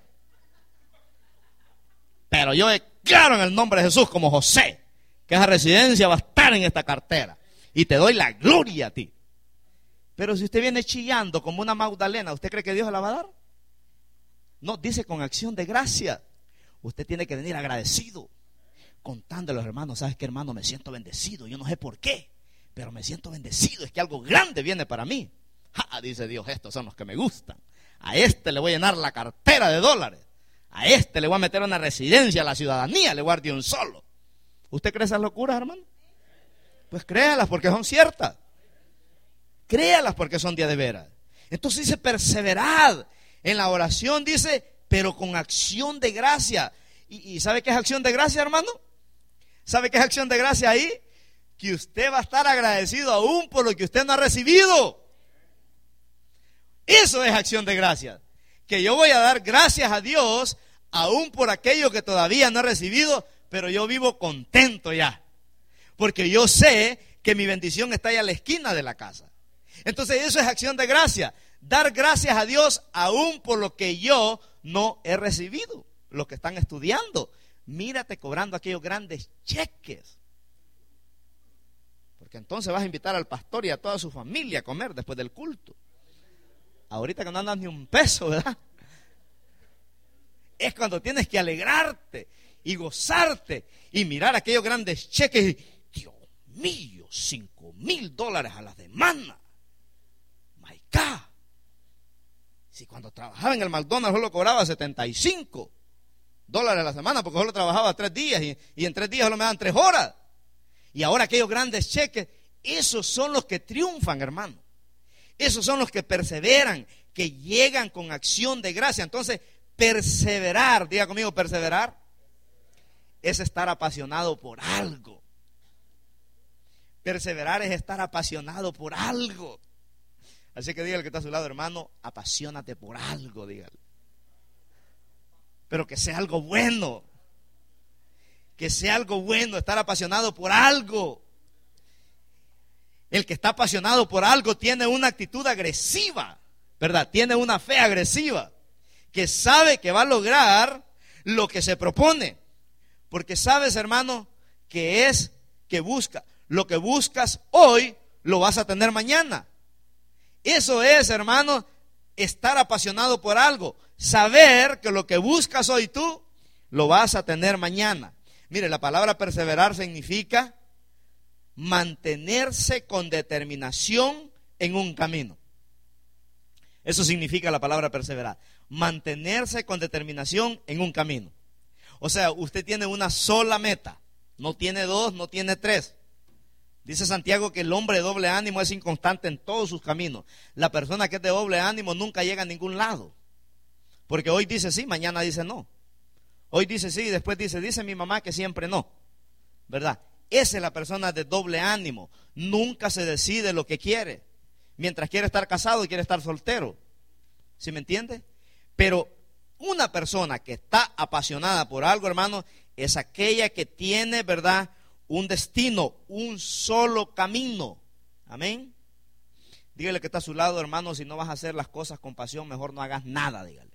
Pero yo declaro en el nombre de Jesús como José, que esa residencia va a estar en esta cartera. Y te doy la gloria a ti. Pero si usted viene chillando como una Magdalena, ¿usted cree que Dios se la va a dar? No, dice con acción de gracia. Usted tiene que venir agradecido, contando a los hermanos, ¿sabes qué, hermano? Me siento bendecido, yo no sé por qué, pero me siento bendecido, es que algo grande viene para mí. Ja, dice Dios, estos son los que me gustan. A este le voy a llenar la cartera de dólares. A este le voy a meter una residencia, a la ciudadanía le voy a dar de un solo. ¿Usted cree esas locuras, hermano? Pues créalas porque son ciertas. Créalas porque son día de veras. Entonces dice, perseverad en la oración, dice, pero con acción de gracia. ¿Y, y sabe qué es acción de gracia, hermano? ¿Sabe qué es acción de gracia ahí? Que usted va a estar agradecido aún por lo que usted no ha recibido. Eso es acción de gracia. Que yo voy a dar gracias a Dios aún por aquello que todavía no he recibido, pero yo vivo contento ya. Porque yo sé que mi bendición está allá a la esquina de la casa. Entonces eso es acción de gracia. Dar gracias a Dios aún por lo que yo no he recibido. Los que están estudiando, mírate cobrando aquellos grandes cheques. Porque entonces vas a invitar al pastor y a toda su familia a comer después del culto. Ahorita que no andas ni un peso, ¿verdad? Es cuando tienes que alegrarte y gozarte y mirar aquellos grandes cheques y, Dios mío, cinco mil dólares a la semana. My God. Si cuando trabajaba en el McDonald's solo cobraba setenta y cinco dólares a la semana, porque solo trabajaba tres días y, y en tres días solo me dan tres horas. Y ahora aquellos grandes cheques, esos son los que triunfan, hermano. Esos son los que perseveran, que llegan con acción de gracia. Entonces, perseverar, diga conmigo, perseverar, es estar apasionado por algo. Perseverar es estar apasionado por algo. Así que dígale que está a su lado, hermano, apasionate por algo, dígale. Pero que sea algo bueno. Que sea algo bueno, estar apasionado por algo. El que está apasionado por algo tiene una actitud agresiva, ¿verdad? Tiene una fe agresiva, que sabe que va a lograr lo que se propone. Porque sabes, hermano, que es que busca. Lo que buscas hoy, lo vas a tener mañana. Eso es, hermano, estar apasionado por algo. Saber que lo que buscas hoy tú, lo vas a tener mañana. Mire, la palabra perseverar significa mantenerse con determinación en un camino. Eso significa la palabra perseverar. Mantenerse con determinación en un camino. O sea, usted tiene una sola meta. No tiene dos, no tiene tres. Dice Santiago que el hombre de doble ánimo es inconstante en todos sus caminos. La persona que es de doble ánimo nunca llega a ningún lado. Porque hoy dice sí, mañana dice no. Hoy dice sí, después dice, dice mi mamá que siempre no. ¿Verdad? Esa es la persona de doble ánimo. Nunca se decide lo que quiere. Mientras quiere estar casado y quiere estar soltero. ¿Sí me entiende? Pero una persona que está apasionada por algo, hermano, es aquella que tiene, ¿verdad?, un destino, un solo camino. Amén. Dígale que está a su lado, hermano, si no vas a hacer las cosas con pasión, mejor no hagas nada, dígale.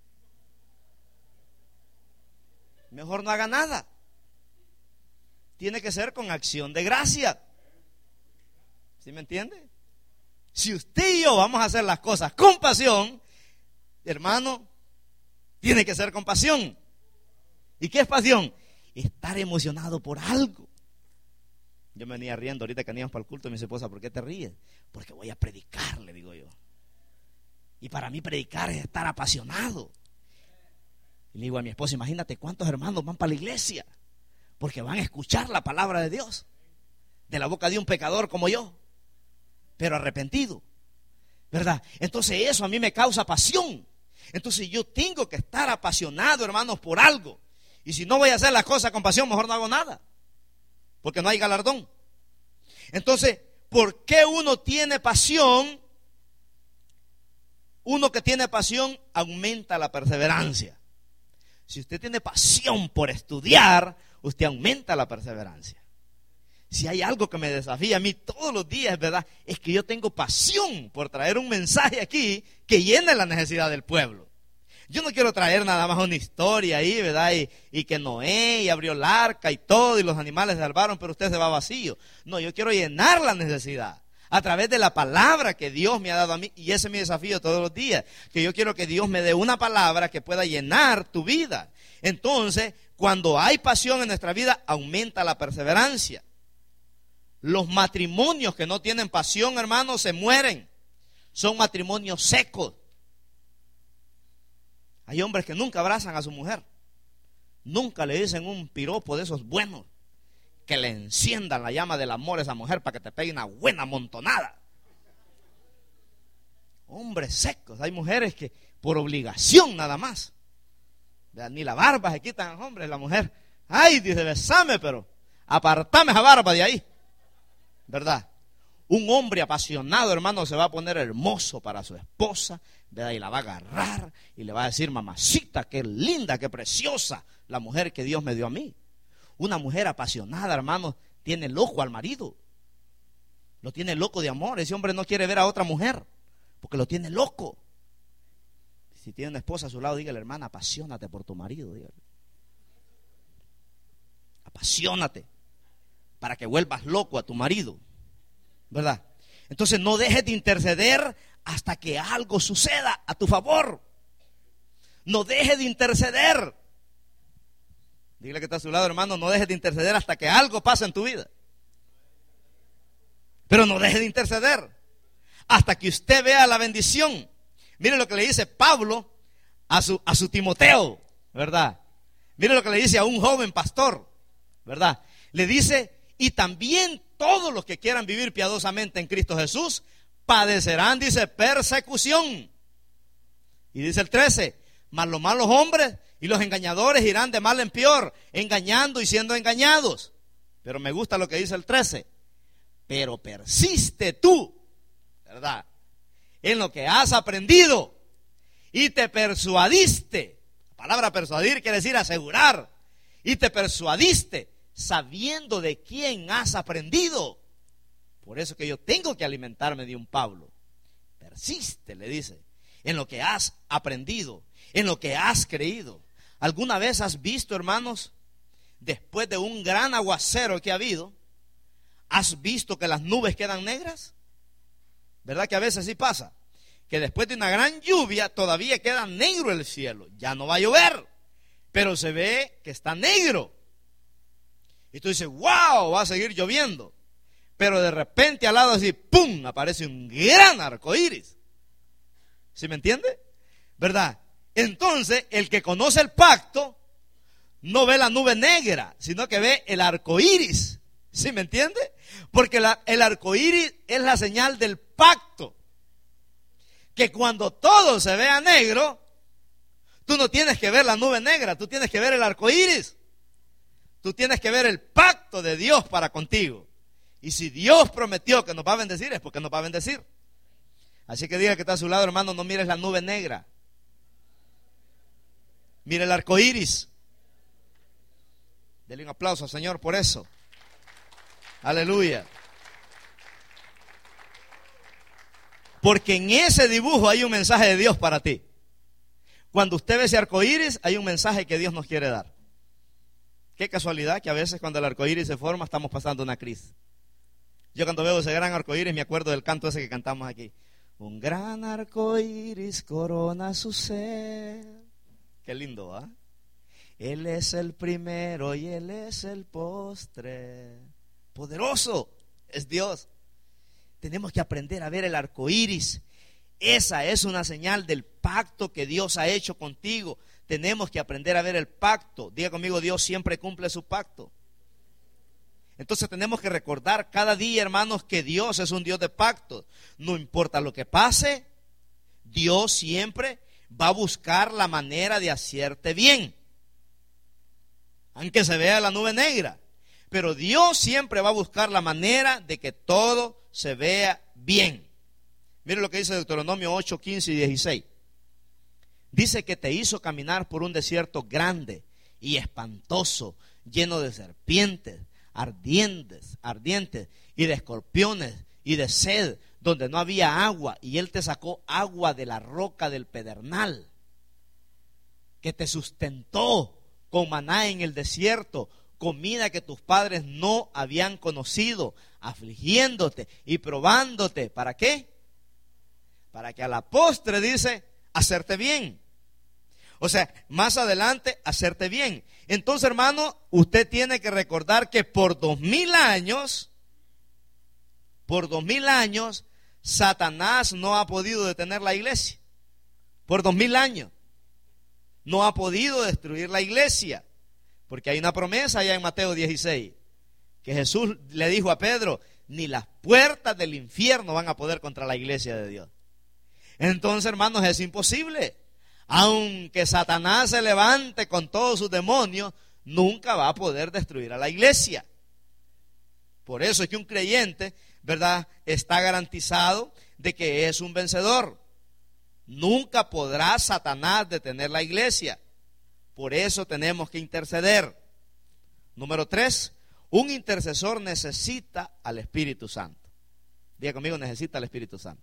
Mejor no haga nada. Tiene que ser con acción de gracia. ¿Sí me entiende? Si usted y yo vamos a hacer las cosas con pasión, hermano, tiene que ser con pasión. ¿Y qué es pasión? Estar emocionado por algo. Yo me venía riendo ahorita que veníamos para el culto y me dice, esposa, ¿por qué te ríes? Porque voy a predicar, le digo yo. Y para mí predicar es estar apasionado. Y le digo a mi esposa, imagínate cuántos hermanos van para la iglesia, porque van a escuchar la palabra de Dios de la boca de un pecador como yo, pero arrepentido, ¿verdad? Entonces eso a mí me causa pasión. Entonces yo tengo que estar apasionado, hermanos, por algo. Y si no voy a hacer las cosas con pasión, mejor no hago nada, porque no hay galardón. Entonces, ¿por qué uno tiene pasión? Uno que tiene pasión aumenta la perseverancia. Si usted tiene pasión por estudiar, usted aumenta la perseverancia. Si hay algo que me desafía a mí todos los días, ¿verdad?, es que yo tengo pasión por traer un mensaje aquí que llene la necesidad del pueblo. Yo no quiero traer nada más una historia ahí, ¿verdad? Y, y que Noé y abrió el arca y todo, y los animales se salvaron, pero usted se va vacío. No, yo quiero llenar la necesidad a través de la palabra que Dios me ha dado a mí. Y ese es mi desafío todos los días, que yo quiero que Dios me dé una palabra que pueda llenar tu vida. Entonces, cuando hay pasión en nuestra vida, aumenta la perseverancia. Los matrimonios que no tienen pasión, hermanos, se mueren. Son matrimonios secos. Hay hombres que nunca abrazan a su mujer. Nunca le dicen un piropo de esos buenos que le enciendan la llama del amor a esa mujer para que te pegue una buena montonada. Hombres secos. Hay mujeres que por obligación nada más, ni la barba se quitan, hombres, la mujer, ay, dice, besame, pero apartame esa barba de ahí, ¿verdad? Un hombre apasionado, hermano, se va a poner hermoso para su esposa, ¿verdad? Y la va a agarrar y le va a decir, mamacita, qué linda, qué preciosa la mujer que Dios me dio a mí. Una mujer apasionada, hermano, tiene loco al marido. Lo tiene loco de amor. Ese hombre no quiere ver a otra mujer porque lo tiene loco. Si tiene una esposa a su lado, dígale, hermana, apasionate por tu marido, dígale. Apasionate para que vuelvas loco a tu marido, ¿verdad? Entonces no dejes de interceder hasta que algo suceda a tu favor. No dejes de interceder. Dígale que está a su lado, hermano, no dejes de interceder hasta que algo pase en tu vida. Pero no deje de interceder hasta que usted vea la bendición. Mire lo que le dice Pablo a su, a su Timoteo, ¿verdad? Mire lo que le dice a un joven pastor, ¿verdad? Le dice, y también todos los que quieran vivir piadosamente en Cristo Jesús padecerán, dice, persecución. Y dice el trece, mas los malos hombres y los engañadores irán de mal en peor, engañando y siendo engañados. Pero me gusta lo que dice el trece, pero persiste tú, ¿verdad?, en lo que has aprendido y te persuadiste. La palabra persuadir quiere decir asegurar. Y te persuadiste sabiendo de quién has aprendido. Por eso que yo tengo que alimentarme de un Pablo. Persiste, le dice, en lo que has aprendido, en lo que has creído. ¿Alguna vez has visto, hermanos, después de un gran aguacero que ha habido, has visto que las nubes quedan negras? ¿Verdad que a veces sí pasa? Que después de una gran lluvia todavía queda negro el cielo. Ya no va a llover, pero se ve que está negro. Y tú dices, wow, va a seguir lloviendo. Pero de repente al lado así, ¡pum!, aparece un gran arco iris. ¿Sí me entiende? ¿Verdad? Entonces, el que conoce el pacto no ve la nube negra, sino que ve el arco iris. ¿Sí me entiende? Porque la, el arco iris es la señal del pacto. Que cuando todo se vea negro, tú no tienes que ver la nube negra, tú tienes que ver el arco iris. Tú tienes que ver el pacto de Dios para contigo. Y si Dios prometió que nos va a bendecir, es porque nos va a bendecir. Así que diga que está a su lado, hermano, no mires la nube negra. Mire el arco iris. Dele un aplauso al Señor por eso. Aleluya. Porque en ese dibujo hay un mensaje de Dios para ti. Cuando usted ve ese arco iris, hay un mensaje que Dios nos quiere dar. Qué casualidad que a veces cuando el arco iris se forma, estamos pasando una crisis. Yo cuando veo ese gran arco iris me acuerdo del canto ese que cantamos aquí. Un gran arco iris corona su ser. Qué lindo, ¿ah? ¿eh? Él es el primero y Él es el postre. Poderoso es Dios. Tenemos que aprender a ver el arco iris. Esa es una señal del pacto que Dios ha hecho contigo. Tenemos que aprender a ver el pacto. Diga conmigo, Dios siempre cumple su pacto. Entonces tenemos que recordar cada día, hermanos, que Dios es un Dios de pacto. No importa lo que pase, Dios siempre va a buscar la manera de hacerte bien. Aunque se vea la nube negra. Pero Dios siempre va a buscar la manera de que todo se vea bien. Mire lo que dice Deuteronomio ocho, quince y dieciséis. Dice que te hizo caminar por un desierto grande y espantoso, lleno de serpientes, ardientes, ardientes y de escorpiones y de sed, donde no había agua, y Él te sacó agua de la roca del pedernal, que te sustentó con maná en el desierto, comida que tus padres no habían conocido, afligiéndote y probándote. ¿Para qué? Para que a la postre, dice, hacerte bien. O sea, más adelante, hacerte bien. Entonces, hermano, usted tiene que recordar que por dos mil años, por dos mil años, Satanás no ha podido detener la iglesia. Por dos mil años. No ha podido destruir la iglesia. Porque hay una promesa allá en Mateo dieciséis, que Jesús le dijo a Pedro, ni las puertas del infierno van a poder contra la iglesia de Dios. Entonces, hermanos, es imposible. Aunque Satanás se levante con todos sus demonios, nunca va a poder destruir a la iglesia. Por eso es que un creyente, ¿verdad?, está garantizado de que es un vencedor. Nunca podrá Satanás detener la iglesia. Por eso tenemos que interceder. Número tres, un intercesor necesita al Espíritu Santo. Diga conmigo, necesita al Espíritu Santo.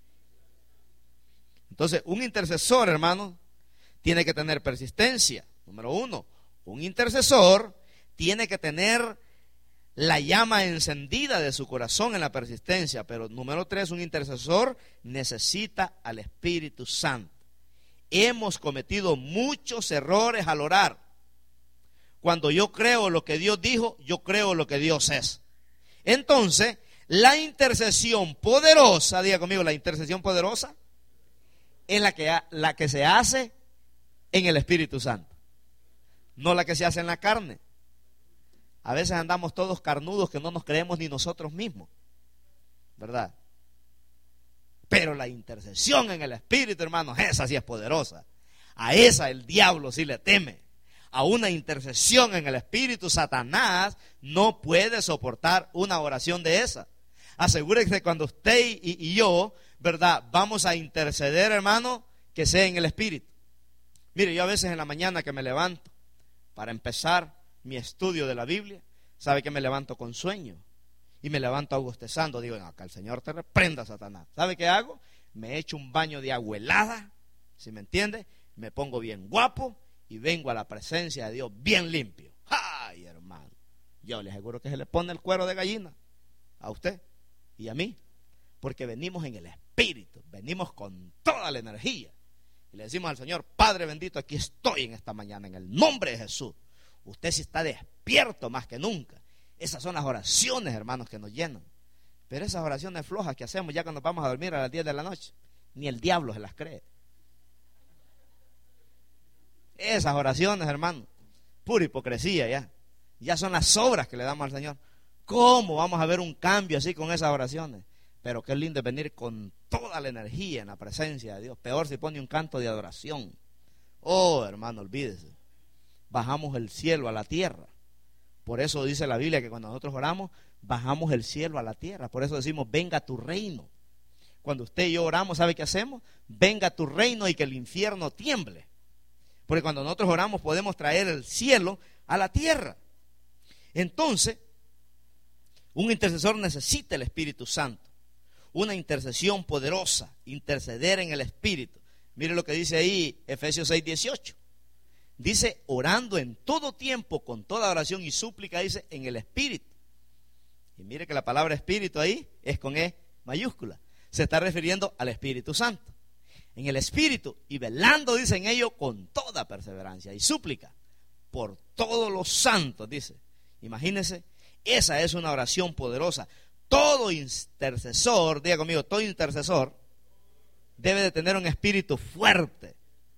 Entonces, un intercesor, hermano, tiene que tener persistencia. Número uno, un intercesor tiene que tener la llama encendida de su corazón en la persistencia. Pero número tres, un intercesor necesita al Espíritu Santo. Hemos cometido muchos errores al orar. Cuando yo creo lo que Dios dijo, yo creo lo que Dios es. Entonces, La intercesión poderosa, diga conmigo, la intercesión poderosa es la que, la que se hace en el Espíritu Santo, no la que se hace en la carne. A veces andamos todos carnudos que no nos creemos ni nosotros mismos, ¿verdad? Pero la intercesión en el Espíritu, hermanos, esa sí es poderosa. A esa el diablo sí le teme. A una intercesión en el Espíritu, Satanás no puede soportar una oración de esa. Asegúrese que cuando usted y, y yo, ¿verdad?, vamos a interceder, hermano, que sea en el Espíritu. Mire, yo a veces en la mañana que me levanto para empezar mi estudio de la Biblia, sabe que me levanto con sueño y me levanto bostezando. Digo, acá el Señor te reprenda, Satanás. ¿Sabe qué hago? Me echo un baño de agua helada, ¿sí me entiende? Me pongo bien guapo y vengo a la presencia de Dios bien limpio. ¡Ay, hermano! Yo le aseguro que se le pone el cuero de gallina a usted y a mí, porque venimos en el Espíritu, venimos con toda la energía y le decimos al Señor: Padre bendito, aquí estoy en esta mañana en el nombre de Jesús. Usted sí está despierto más que nunca. Esas son las oraciones, hermanos, que nos llenan. Pero esas oraciones flojas que hacemos ya cuando vamos a dormir a las diez de la noche, ni el diablo se las cree. Esas oraciones, hermano, pura hipocresía ya. Ya son las obras que le damos al Señor. ¿Cómo vamos a ver un cambio así con esas oraciones? Pero qué lindo es venir con toda la energía en la presencia de Dios. Peor si pone un canto de adoración. Oh, hermano, olvídese. Bajamos el cielo a la tierra. Por eso dice la Biblia que cuando nosotros oramos, bajamos el cielo a la tierra. Por eso decimos: venga tu reino. Cuando usted y yo oramos, ¿sabe qué hacemos? Venga tu reino y que el infierno tiemble. Porque cuando nosotros oramos podemos traer el cielo a la tierra. Entonces, un intercesor necesita el Espíritu Santo. Una intercesión poderosa, interceder en el Espíritu. Mire lo que dice ahí Efesios seis dieciocho. Dice: orando en todo tiempo con toda oración y súplica, dice, en el Espíritu. Y mire que la palabra Espíritu ahí es con E mayúscula. Se está refiriendo al Espíritu Santo. En el Espíritu, y velando, dice, en ello con toda perseverancia y súplica por todos los santos, dice. Imagínense, esa es una oración poderosa. Todo intercesor, diga conmigo, todo intercesor debe de tener un espíritu fuerte.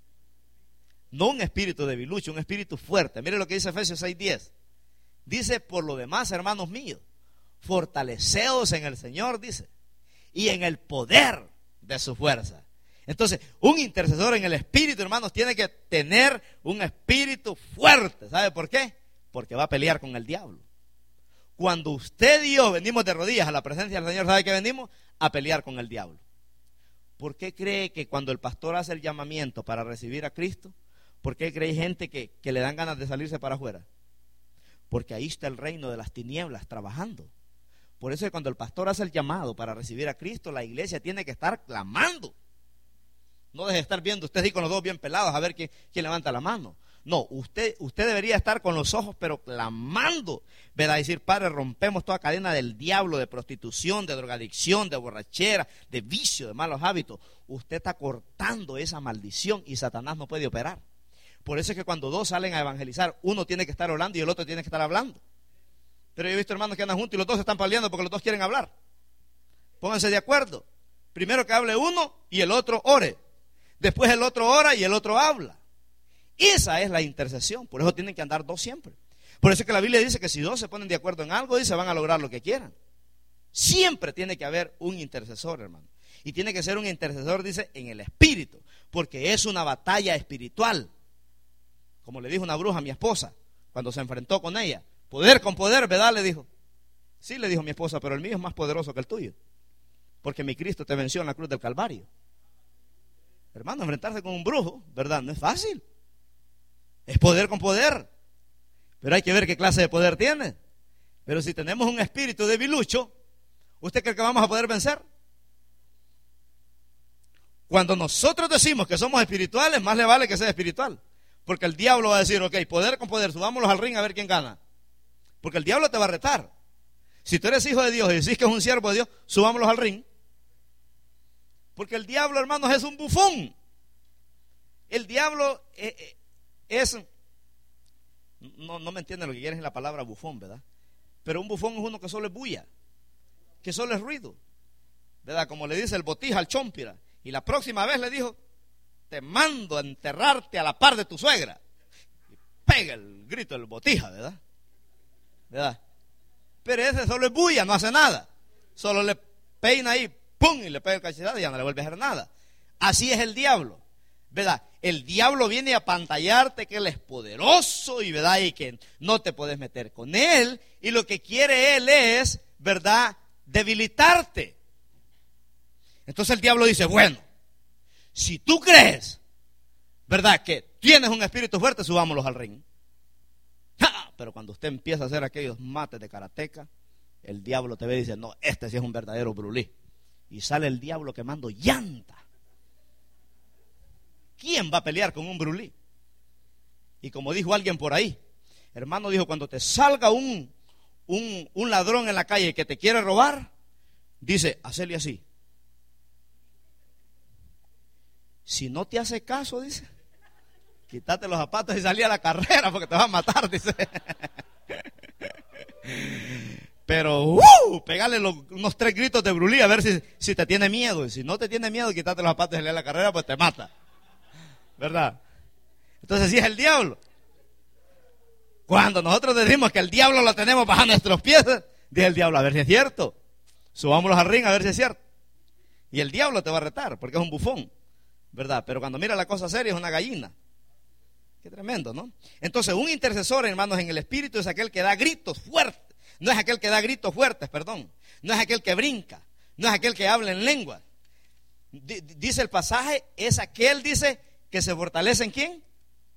No un espíritu debilucho, un espíritu fuerte. Mire lo que dice Efesios seis diez. Dice: por lo demás, hermanos míos, fortaleceos en el Señor, dice, y en el poder de su fuerza. Entonces, un intercesor en el Espíritu, hermanos, tiene que tener un espíritu fuerte. ¿Sabe por qué? Porque va a pelear con el diablo. Cuando usted y yo venimos de rodillas a la presencia del Señor, ¿sabe qué venimos? A pelear con el diablo. ¿Por qué cree que cuando el pastor hace el llamamiento para recibir a Cristo, por qué cree gente que, que le dan ganas de salirse para afuera? Porque ahí está el reino de las tinieblas trabajando. Por eso es que cuando el pastor hace el llamado para recibir a Cristo, la iglesia tiene que estar clamando. No deje de estar viendo usted ahí con los dos bien pelados a ver quién, quién levanta la mano. No, usted, usted debería estar con los ojos pero clamando, ¿verdad? Decir: Padre, rompemos toda cadena del diablo, de prostitución, de drogadicción, de borrachera, de vicio, de malos hábitos. Usted está cortando esa maldición y Satanás no puede operar. Por eso es que cuando dos salen a evangelizar, uno tiene que estar orando y el otro tiene que estar hablando. Pero yo he visto hermanos que andan juntos y los dos se están peleando porque los dos quieren hablar. Pónganse de acuerdo. Primero que hable uno y el otro ore. Después el otro ora y el otro habla. Esa es la intercesión. Por eso tienen que andar dos siempre. Por eso es que la Biblia dice que si dos se ponen de acuerdo en algo, dice, van a lograr lo que quieran. Siempre tiene que haber un intercesor, hermano. Y tiene que ser un intercesor, dice, en el Espíritu. Porque es una batalla espiritual. Como le dijo una bruja a mi esposa cuando se enfrentó con ella: poder con poder, ¿verdad? Le dijo. Sí, le dijo mi esposa, pero el mío es más poderoso que el tuyo. Porque mi Cristo te venció en la cruz del Calvario. Hermano, enfrentarse con un brujo, ¿verdad? No es fácil. Es poder con poder. Pero hay que ver qué clase de poder tiene. Pero si tenemos un espíritu debilucho, ¿usted cree que vamos a poder vencer? Cuando nosotros decimos que somos espirituales, más le vale que sea espiritual. Porque el diablo va a decir: ok, poder con poder, subámoslos al ring a ver quién gana. Porque el diablo te va a retar. Si tú eres hijo de Dios y decís que es un siervo de Dios, subámoslos al ring. Porque el diablo, hermanos, es un bufón. El diablo es, es no, no me entienden lo que quieren es la palabra bufón, ¿verdad? Pero un bufón es uno que solo es bulla, que solo es ruido, ¿verdad? Como le dice el botija al chompira. Y la próxima vez le dijo, te mando a enterrarte a la par de tu suegra. Y pega el grito del botija, ¿verdad? ¿Verdad? Pero ese solo es bulla, no hace nada. Solo le peina ahí, pum, y le pega el cachetado y ya no le vuelve a hacer nada. Así es el diablo, ¿verdad? El diablo viene a pantallarte que él es poderoso y, ¿verdad? Y que no te puedes meter con él. Y lo que quiere él es, ¿verdad?, debilitarte. Entonces el diablo dice, bueno, si tú crees, ¿verdad?, que tienes un espíritu fuerte, subámoslos al ring. ¡Ja! Pero cuando usted empieza a hacer aquellos mates de karateca, el diablo te ve y dice, no, este sí es un verdadero brulí. Y sale el diablo quemando llanta. ¿Quién va a pelear con un brulí? Y como dijo alguien por ahí, hermano, dijo, cuando te salga un, un, un ladrón en la calle que te quiere robar, dice, hacele así. Si no te hace caso, dice, quítate los zapatos y salí a la carrera porque te va a matar, dice. Pero, uh, pegale los, unos tres gritos de brulí a ver si, si te tiene miedo. Y si no te tiene miedo, quítate los zapatos y salí a la carrera, pues te mata. ¿Verdad? Entonces sí es el diablo. Cuando nosotros decimos que el diablo lo tenemos bajo nuestros pies, dice el diablo, a ver si es cierto. Subámoslos al ring a ver si es cierto. Y el diablo te va a retar porque es un bufón, ¿verdad? Pero cuando mira la cosa seria es una gallina. Qué tremendo, ¿no? Entonces un intercesor, hermanos, en el espíritu es aquel que da gritos fuertes. No es aquel que da gritos fuertes, perdón. No es aquel que brinca. No es aquel que habla en lengua. D- dice el pasaje, es aquel, dice, que se fortalece en ¿quién?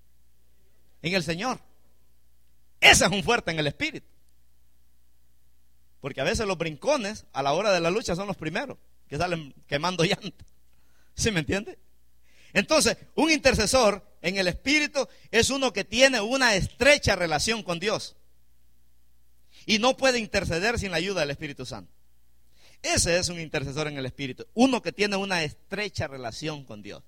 En el Señor. Ese es un fuerte en el espíritu. Porque a veces los brincones a la hora de la lucha son los primeros que salen quemando llanta. ¿Sí me entiende? Entonces, un intercesor en el espíritu es uno que tiene una estrecha relación con Dios y no puede interceder sin la ayuda del Espíritu Santo. Ese es un intercesor en el espíritu, uno que tiene una estrecha relación con Dios.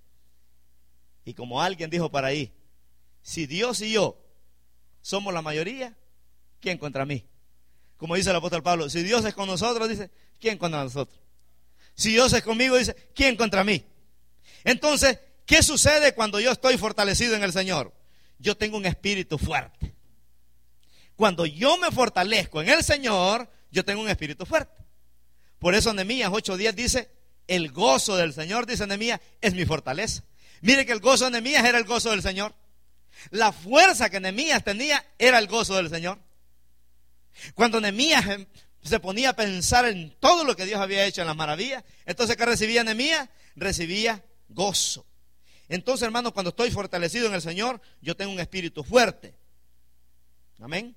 Y como alguien dijo por ahí, si Dios y yo somos la mayoría, ¿quién contra mí? Como dice el apóstol Pablo, si Dios es con nosotros, dice, ¿quién contra nosotros? Si Dios es conmigo, dice, ¿quién contra mí? Entonces, ¿qué sucede cuando yo estoy fortalecido en el Señor? Yo tengo un espíritu fuerte. Cuando yo me fortalezco en el Señor, yo tengo un espíritu fuerte. Por eso Nehemías ocho diez dice, el gozo del Señor, dice Nehemías, es mi fortaleza. Mire que el gozo de Nehemías era el gozo del Señor. La fuerza que Nehemías tenía era el gozo del Señor. Cuando Nehemías se ponía a pensar en todo lo que Dios había hecho en las maravillas, entonces ¿qué recibía Nehemías? Recibía gozo. Entonces, hermanos, cuando estoy fortalecido en el Señor, yo tengo un espíritu fuerte. Amén.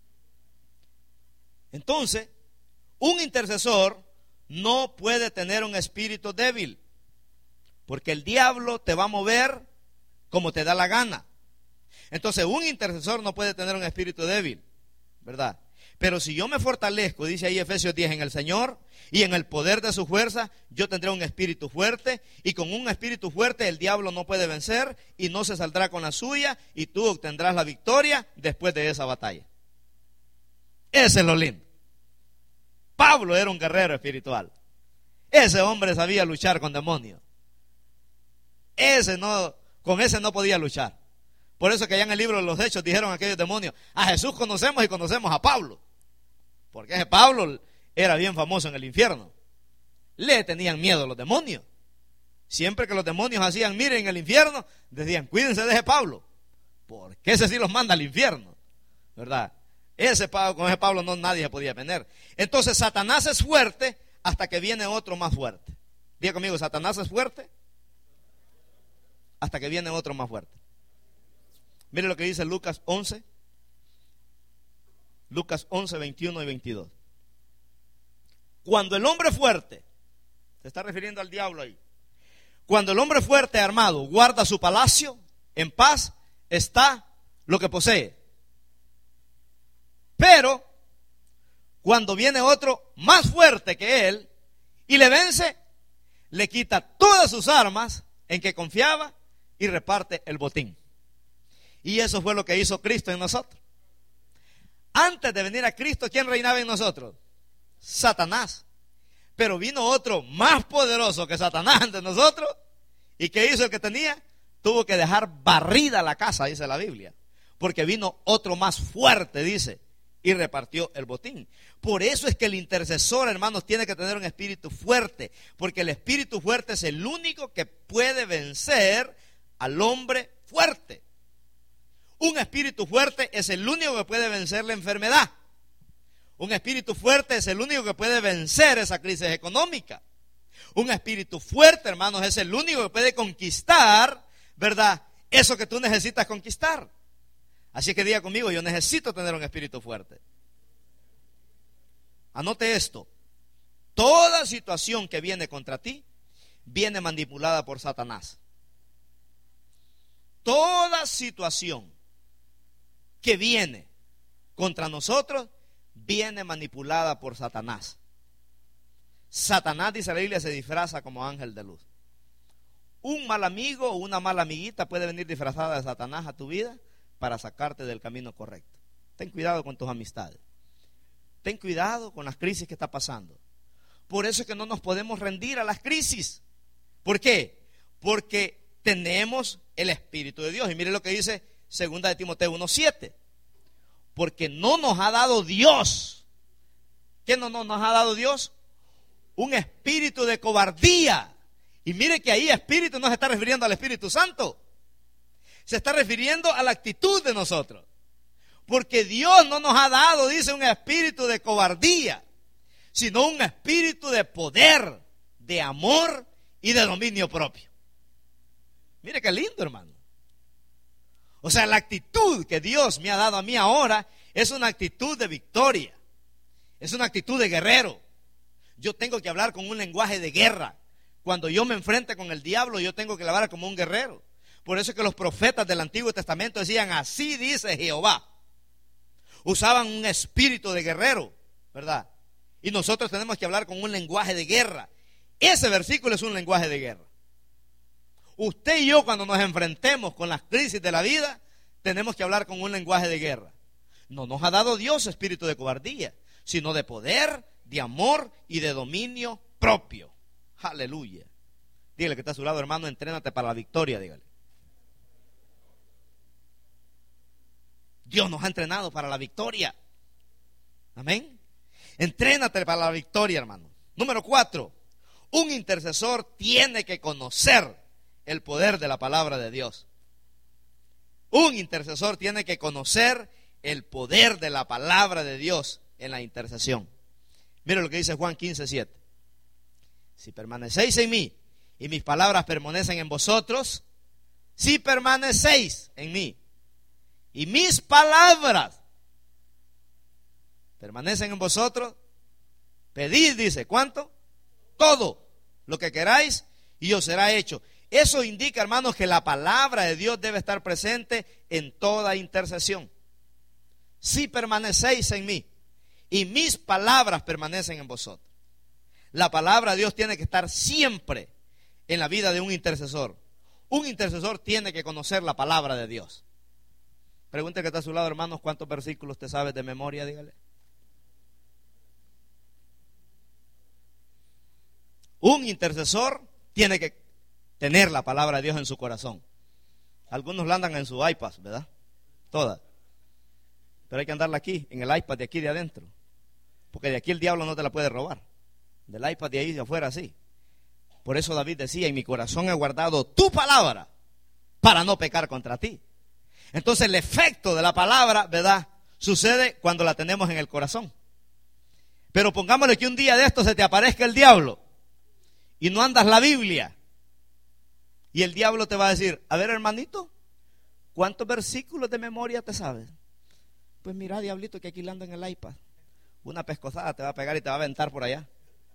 Entonces, un intercesor no puede tener un espíritu débil, porque el diablo te va a mover como te da la gana. Entonces, un intercesor no puede tener un espíritu débil, ¿verdad? Pero si yo me fortalezco, dice ahí Efesios diez, en el Señor y en el poder de su fuerza, yo tendré un espíritu fuerte, y con un espíritu fuerte el diablo no puede vencer y no se saldrá con la suya, y tú obtendrás la victoria después de esa batalla. Ese es lo lindo. Pablo era un guerrero espiritual. Ese hombre sabía luchar con demonios. Ese no, con ese no podía luchar. Por eso que allá en el libro de los Hechos dijeron aquellos demonios, a Jesús conocemos y conocemos a Pablo. Porque ese Pablo era bien famoso en el infierno. Le tenían miedo a los demonios. Siempre que los demonios hacían miren en el infierno, decían, cuídense de ese Pablo, porque ese sí los manda al infierno, ¿verdad? Ese Pablo, con ese Pablo no nadie se podía tener. Entonces Satanás es fuerte hasta que viene otro más fuerte. Diga conmigo, Satanás es fuerte hasta que viene otro más fuerte. Mire lo que dice Lucas once. Lucas once, veintiuno y veintidós. Cuando el hombre fuerte, se está refiriendo al diablo ahí. Cuando el hombre fuerte armado guarda su palacio, en paz está lo que posee. Pero cuando viene otro más fuerte que él y le vence, le quita todas sus armas en que confiaba y reparte el botín. Y eso fue lo que hizo Cristo en nosotros. Antes de venir a Cristo, ¿quién reinaba en nosotros? Satanás. Pero vino otro más poderoso que Satanás ante nosotros. ¿Y qué hizo el que tenía? Tuvo que dejar barrida la casa, dice la Biblia. Porque vino otro más fuerte, dice, y repartió el botín. Por eso es que el intercesor, hermanos, tiene que tener un espíritu fuerte. Porque el espíritu fuerte es el único que puede vencer al hombre fuerte. Un espíritu fuerte es el único que puede vencer la enfermedad. Un espíritu fuerte es el único que puede vencer esa crisis económica. Un espíritu fuerte, hermanos, es el único que puede conquistar, ¿verdad?, eso que tú necesitas conquistar. Así que diga conmigo, yo necesito tener un espíritu fuerte. Anote esto. Toda situación que viene contra ti viene manipulada por Satanás. Toda situación que viene contra nosotros viene manipulada por Satanás. Satanás, dice la Biblia, se disfraza como ángel de luz. Un mal amigo o una mala amiguita puede venir disfrazada de Satanás a tu vida para sacarte del camino correcto. Ten cuidado con tus amistades. Ten cuidado con las crisis que está pasando. Por eso es que no nos podemos rendir a las crisis. ¿Por qué? Porque tenemos el Espíritu de Dios. Y mire lo que dice segunda de Timoteo uno siete. Porque no nos ha dado Dios. ¿Qué no, no nos ha dado Dios? Un espíritu de cobardía. Y mire que ahí espíritu no se está refiriendo al Espíritu Santo. Se está refiriendo a la actitud de nosotros. Porque Dios no nos ha dado, dice, un espíritu de cobardía, sino un espíritu de poder, de amor y de dominio propio. Mire qué lindo, hermano. O sea, la actitud que Dios me ha dado a mí ahora es una actitud de victoria. Es una actitud de guerrero. Yo tengo que hablar con un lenguaje de guerra. Cuando yo me enfrente con el diablo, yo tengo que hablar como un guerrero. Por eso es que los profetas del Antiguo Testamento decían, así dice Jehová. Usaban un espíritu de guerrero, ¿verdad? Y nosotros tenemos que hablar con un lenguaje de guerra. Ese versículo es un lenguaje de guerra. Usted y yo, cuando nos enfrentemos con las crisis de la vida, tenemos que hablar con un lenguaje de guerra. No nos ha dado Dios espíritu de cobardía, sino de poder, de amor y de dominio propio. Aleluya. Dígale que está a su lado, hermano, entrénate para la victoria, dígale. Dios nos ha entrenado para la victoria. Amén. Entrénate para la victoria, hermano. Número cuatro. Un intercesor tiene que conocer el poder de la palabra de Dios. Un intercesor tiene que conocer el poder de la palabra de Dios en la intercesión. Mira lo que dice Juan quince siete. Si permanecéis en mí y mis palabras permanecen en vosotros, si permanecéis en mí y mis palabras permanecen en vosotros, pedid, dice, ¿cuánto? Todo lo que queráis y os será hecho. Eso indica, hermanos, que la palabra de Dios debe estar presente en toda intercesión. Si permanecéis en mí y mis palabras permanecen en vosotros. La palabra de Dios tiene que estar siempre en la vida de un intercesor. Un intercesor tiene que conocer la palabra de Dios. Pregunte que está a su lado, hermanos, ¿cuántos versículos te sabes de memoria? Dígale. Un intercesor tiene que tener la palabra de Dios en su corazón. Algunos la andan en su iPad, ¿verdad? Todas. Pero hay que andarla aquí, en el iPad de aquí de adentro. Porque de aquí el diablo no te la puede robar. Del iPad de ahí de afuera sí. Por eso David decía, en mi corazón he guardado tu palabra para no pecar contra ti. Entonces el efecto de la palabra, ¿verdad?, sucede cuando la tenemos en el corazón. Pero pongámosle que un día de esto se te aparezca el diablo y no andas la Biblia. Y el diablo te va a decir, a ver, hermanito, ¿cuántos versículos de memoria te sabes? Pues mira, diablito, que aquí le ando en el iPad. Una pescozada te va a pegar y te va a aventar por allá.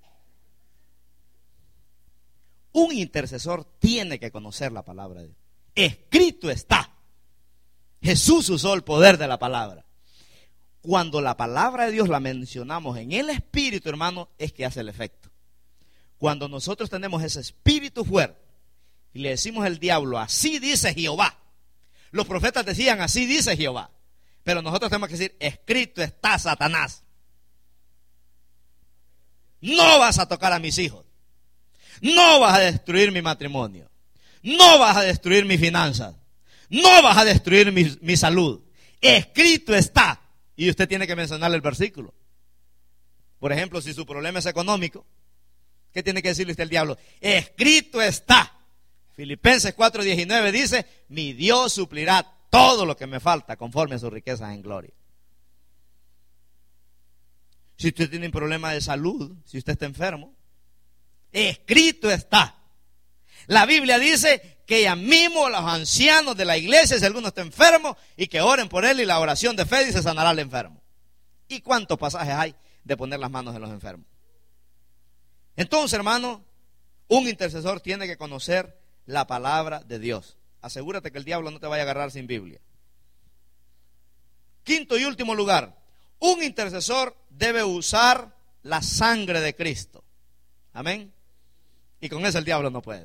Un intercesor tiene que conocer la palabra de Dios. Escrito está. Jesús usó el poder de la palabra. Cuando la palabra de Dios la mencionamos en el Espíritu, hermano, es que hace el efecto. Cuando nosotros tenemos ese espíritu fuerte y le decimos al diablo, así dice Jehová. Los profetas decían, así dice Jehová. Pero nosotros tenemos que decir, escrito está, Satanás. no vas a tocar a mis hijos, no vas a destruir mi matrimonio, no vas a destruir mis finanzas, no vas a destruir mi, mi salud. Escrito está. Y usted tiene que mencionarle el versículo. Por ejemplo, si su problema es económico, ¿qué tiene que decirle usted al diablo? Escrito está. Filipenses cuatro diecinueve dice, mi Dios suplirá todo lo que me falta conforme a sus riquezas en gloria. Si usted tiene un problema de salud, si usted está enfermo, escrito está. La Biblia dice que ella mismo, los ancianos de la iglesia, si alguno está enfermo, y que oren por él, y la oración de fe dice sanará al enfermo. ¿Y cuántos pasajes hay de poner las manos en los enfermos? Entonces, hermano, un intercesor tiene que conocer la palabra de Dios. Asegúrate que el diablo no te vaya a agarrar sin Biblia. Quinto y último lugar, un intercesor debe usar la sangre de Cristo. Amén. Y con eso el diablo no puede.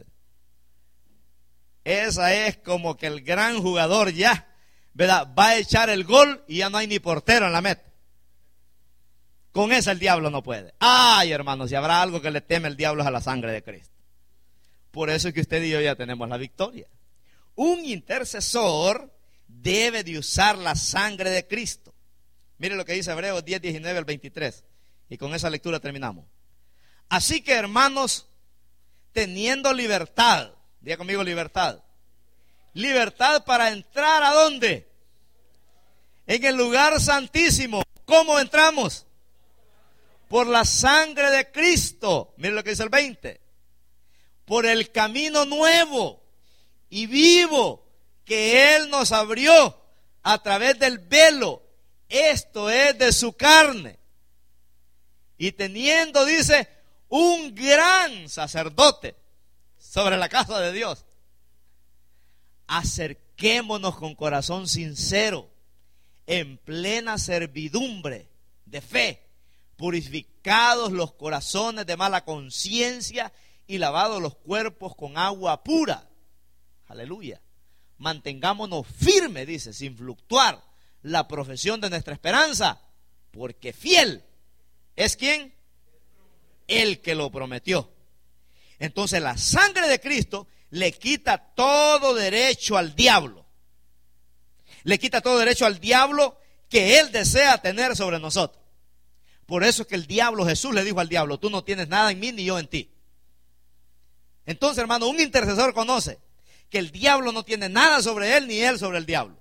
Esa es como que el gran jugador ya, ¿verdad?, va a echar el gol y ya no hay ni portero en la meta. Con eso el diablo no puede. Ay, hermanos, si habrá algo que le teme el diablo es a la sangre de Cristo. Por eso es que usted y yo ya tenemos la victoria. Un intercesor debe de usar la sangre de Cristo. Mire lo que dice Hebreos diez, diecinueve al veintitrés. Y con esa lectura terminamos. Así que, hermanos, teniendo libertad, diga conmigo libertad. Libertad para entrar ¿a dónde? En el lugar santísimo. ¿Cómo entramos? Por la sangre de Cristo. Mire lo que dice el veinte. Por el camino nuevo y vivo que Él nos abrió a través del velo. Esto es de su carne. Y teniendo, dice, un gran sacerdote sobre la casa de Dios, acerquémonos con corazón sincero, en plena servidumbre de fe, purificados los corazones de mala conciencia y lavados los cuerpos con agua pura. Aleluya. Mantengámonos firmes, dice, sin fluctuar, la profesión de nuestra esperanza, porque fiel es ¿quién? El que lo prometió. Entonces la sangre de Cristo le quita todo derecho al diablo. Le quita todo derecho al diablo que él desea tener sobre nosotros. Por eso es que el diablo, Jesús le dijo al diablo, tú no tienes nada en mí ni yo en ti. Entonces, hermano, un intercesor conoce que el diablo no tiene nada sobre él ni él sobre el diablo.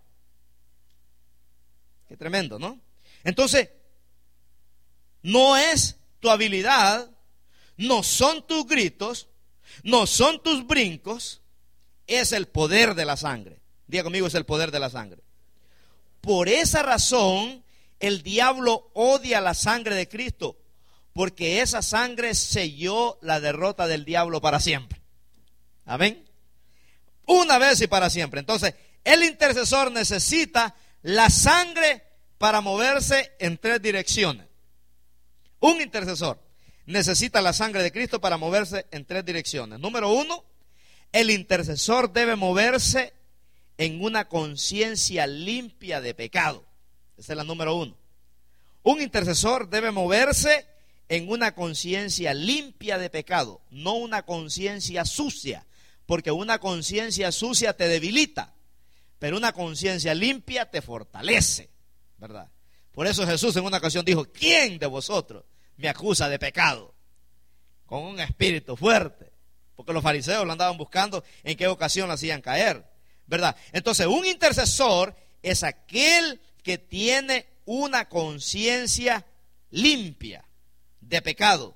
Qué tremendo, ¿no? Entonces, no es tu habilidad, no son tus gritos, no son tus brincos, es el poder de la sangre. Diga conmigo, es el poder de la sangre. Por esa razón, el diablo odia la sangre de Cristo, porque esa sangre selló la derrota del diablo para siempre. Amén. Una vez y para siempre. Entonces, el intercesor necesita la sangre para moverse en tres direcciones. Un intercesor necesita la sangre de Cristo para moverse en tres direcciones. Número uno, el intercesor debe moverse en una conciencia limpia de pecado. Esa es la número uno. Un intercesor debe moverse en una conciencia limpia de pecado, no una conciencia sucia, porque una conciencia sucia te debilita, pero una conciencia limpia te fortalece, ¿verdad? Por eso Jesús en una ocasión dijo, ¿quién de vosotros me acusa de pecado? Con un espíritu fuerte, porque los fariseos lo andaban buscando en qué ocasión lo hacían caer, ¿verdad? Entonces un intercesor es aquel que tiene una conciencia limpia de pecado,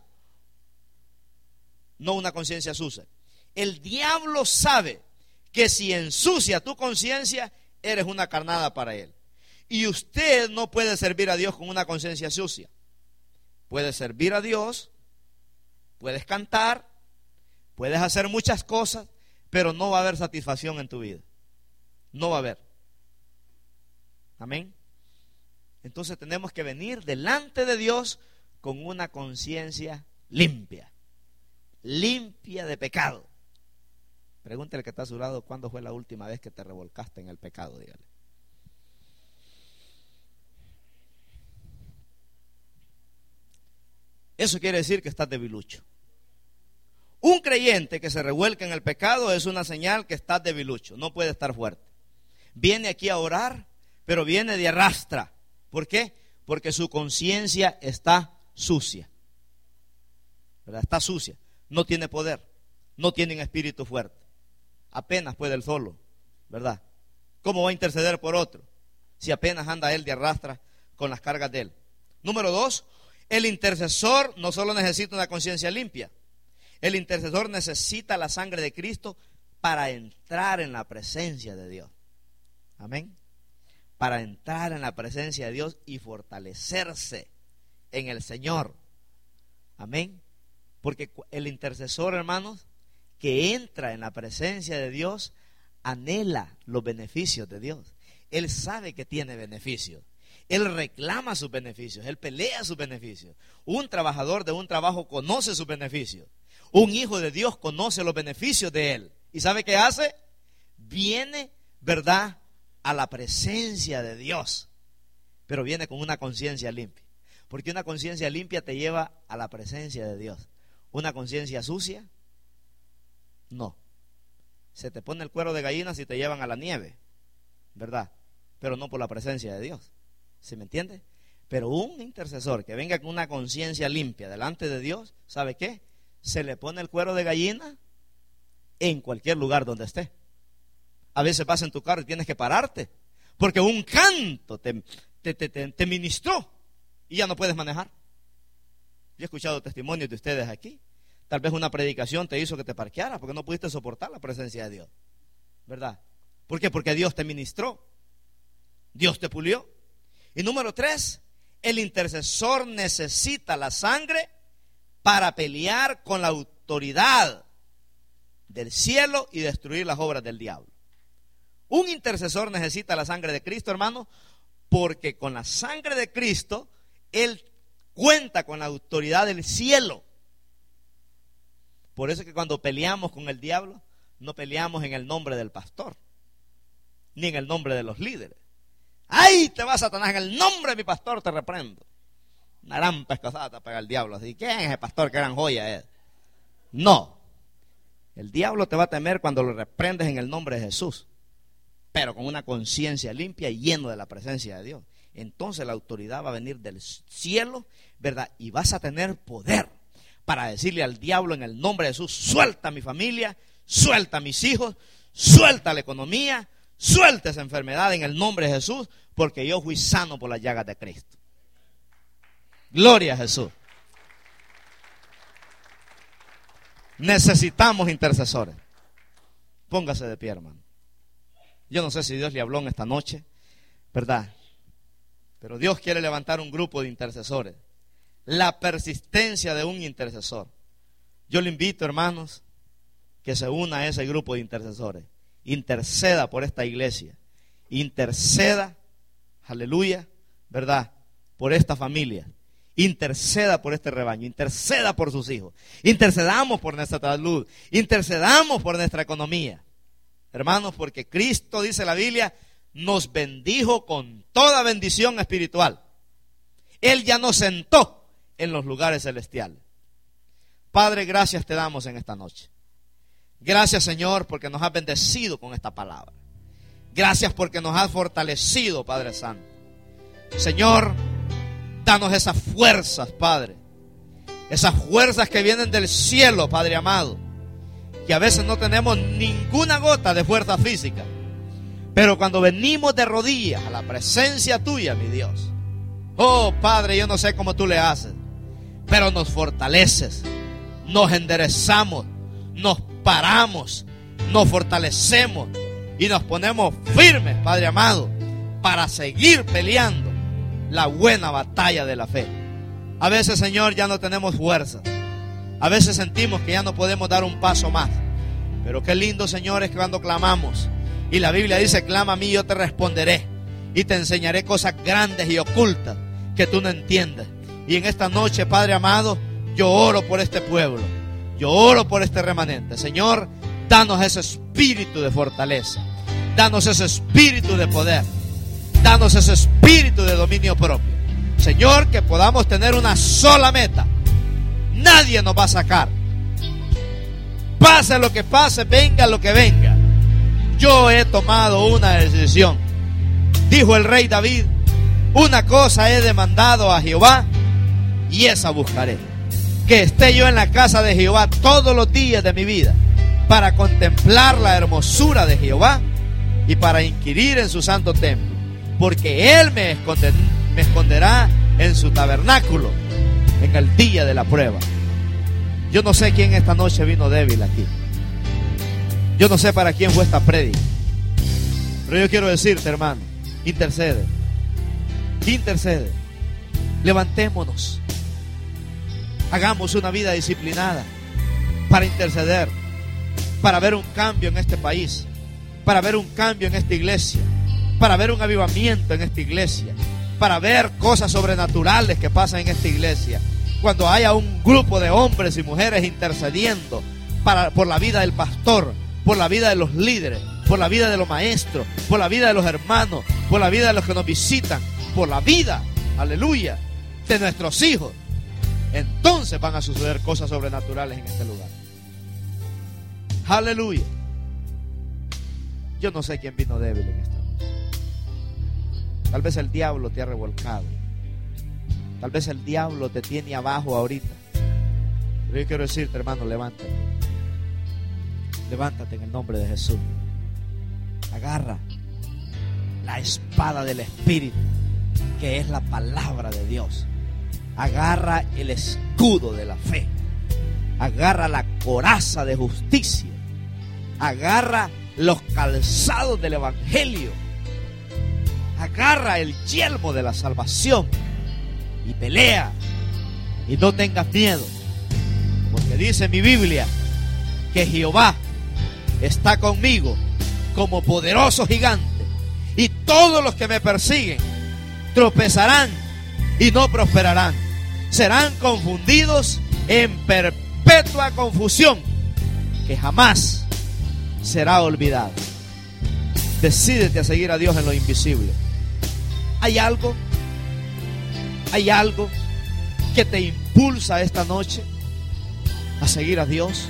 no una conciencia sucia. El diablo sabe que si ensucia tu conciencia, eres una carnada para él. Y usted no puede servir a Dios con una conciencia sucia. Puedes servir a Dios, puedes cantar, puedes hacer muchas cosas, pero no va a haber satisfacción en tu vida. No va a haber. Amén. Entonces tenemos que venir delante de Dios con una conciencia limpia, limpia de pecado. Pregúntale que está a su lado, ¿cuándo fue la última vez que te revolcaste en el pecado? Dígale. Eso quiere decir que estás debilucho. Un creyente que se revuelca en el pecado es una señal que estás debilucho, no puede estar fuerte. Viene aquí a orar, pero viene de arrastra. ¿Por qué? Porque su conciencia está sucia. ¿Verdad? Está sucia, no tiene poder, no tiene un espíritu fuerte. Apenas puede él solo, ¿verdad? ¿Cómo va a interceder por otro si apenas anda él de arrastra con las cargas de él? Número dos, el intercesor no solo necesita una conciencia limpia, el intercesor necesita la sangre de Cristo para entrar en la presencia de Dios. Amén. Para entrar en la presencia de Dios y fortalecerse en el Señor. Amén. Porque el intercesor, hermanos, que entra en la presencia de Dios, anhela los beneficios de Dios. Él sabe que tiene beneficios. Él reclama sus beneficios. Él pelea sus beneficios. Un trabajador de un trabajo conoce sus beneficios. Un hijo de Dios conoce los beneficios de él. ¿Y sabe qué hace? Viene, ¿verdad?, a la presencia de Dios. Pero viene con una conciencia limpia. Porque una conciencia limpia te lleva a la presencia de Dios. Una conciencia sucia, no. Se te pone el cuero de gallina si te llevan a la nieve, ¿verdad? Pero no por la presencia de Dios. ¿Sí me entiende? Pero un intercesor que venga con una conciencia limpia delante de Dios, ¿sabe qué? Se le pone el cuero de gallina en cualquier lugar donde esté. A veces vas en tu carro y tienes que pararte porque un canto te, te, te, te, te ministró y ya no puedes manejar. Yo he escuchado testimonios de ustedes aquí. Tal vez una predicación te hizo que te parquearas porque no pudiste soportar la presencia de Dios, ¿verdad? ¿Por qué? Porque Dios te ministró, Dios te pulió. Y número tres, el intercesor necesita la sangre para pelear con la autoridad del cielo y destruir las obras del diablo. Un intercesor necesita la sangre de Cristo, hermano, porque con la sangre de Cristo él cuenta con la autoridad del cielo. Por eso es que cuando peleamos con el diablo, no peleamos en el nombre del pastor, ni en el nombre de los líderes. ¡Ay, te va Satanás! En el nombre de mi pastor te reprendo. Una gran pescozada te pega el diablo. Así, ¿quién es el pastor? Que gran joya es. No. El diablo te va a temer cuando lo reprendes en el nombre de Jesús, pero con una conciencia limpia y lleno de la presencia de Dios. Entonces la autoridad va a venir del cielo, ¿verdad? Y vas a tener poder para decirle al diablo en el nombre de Jesús: suelta a mi familia, suelta a mis hijos, suelta la economía, suelta esa enfermedad en el nombre de Jesús, porque yo fui sano por las llagas de Cristo. Gloria a Jesús. Necesitamos intercesores. Póngase de pie, hermano. Yo no sé si Dios le habló en esta noche, ¿verdad? Pero Dios quiere levantar un grupo de intercesores. La persistencia de un intercesor. Yo le invito, hermanos, que se una a ese grupo de intercesores. Interceda por esta iglesia. Interceda, aleluya, ¿verdad?, por esta familia. Interceda por este rebaño. Interceda por sus hijos. Intercedamos por nuestra salud. Intercedamos por nuestra economía. Hermanos, porque Cristo, dice la Biblia, nos bendijo con toda bendición espiritual. Él ya nos sentó en los lugares celestiales. Padre, gracias te damos en esta noche. Gracias, Señor, porque nos has bendecido con esta palabra. Gracias porque nos has fortalecido, Padre Santo. Señor, danos esas fuerzas, Padre. Esas fuerzas que vienen del cielo, Padre amado. Que a veces no tenemos ninguna gota de fuerza física, pero cuando venimos de rodillas a la presencia tuya, mi Dios, oh Padre, yo no sé cómo tú le haces, pero nos fortaleces, nos enderezamos, nos paramos, nos fortalecemos y nos ponemos firmes, Padre amado, para seguir peleando la buena batalla de la fe. A veces, Señor, ya no tenemos fuerza. A veces sentimos que ya no podemos dar un paso más. Pero qué lindo, Señor, es que cuando clamamos, y la Biblia dice: clama a mí, yo te responderé y te enseñaré cosas grandes y ocultas que tú no entiendes. Y en esta noche, Padre amado, yo oro por este pueblo, yo oro por este remanente. Señor, danos ese espíritu de fortaleza, danos ese espíritu de poder, danos ese espíritu de dominio propio. Señor, que podamos tener una sola meta: Nadie nos va a sacar. Pase lo que pase, venga lo que venga. Yo he tomado una decisión. Dijo el rey David: una cosa he demandado a Jehová, y esa buscaré, que esté yo en la casa de Jehová todos los días de mi vida, para contemplar la hermosura de Jehová y para inquirir en su santo templo, porque Él me, esconde, me esconderá en su tabernáculo en el día de la prueba. Yo no sé quién esta noche vino débil aquí. Yo no sé para quién fue esta prédica, pero yo quiero decirte, hermano, intercede, intercede, levantémonos, hagamos una vida disciplinada para interceder, para ver un cambio en este país, para ver un cambio en esta iglesia, para ver un avivamiento en esta iglesia, para ver cosas sobrenaturales que pasan en esta iglesia. Cuando haya un grupo de hombres y mujeres intercediendo para, por la vida del pastor, por la vida de los líderes, por la vida de los maestros, por la vida de los hermanos, por la vida de los que nos visitan, por la vida, aleluya, de nuestros hijos, entonces van a suceder cosas sobrenaturales en este lugar. Aleluya. Yo no sé quién vino débil en esta noche. Tal vez el diablo te ha revolcado. Tal vez el diablo te tiene abajo ahorita. Pero yo quiero decirte, hermano, levántate. Levántate en el nombre de Jesús. Agarra la espada del Espíritu, que es la palabra de Dios. Agarra el escudo de la fe. Agarra la coraza de justicia. Agarra los calzados del Evangelio. Agarra el yelmo de la salvación y pelea, y no tengas miedo, porque dice mi Biblia que Jehová está conmigo como poderoso gigante, y todos los que me persiguen tropezarán y no prosperarán, serán confundidos en perpetua confusión que jamás será olvidada. Decídete a seguir a Dios en lo invisible. Hay algo, hay algo que te impulsa esta noche a seguir a Dios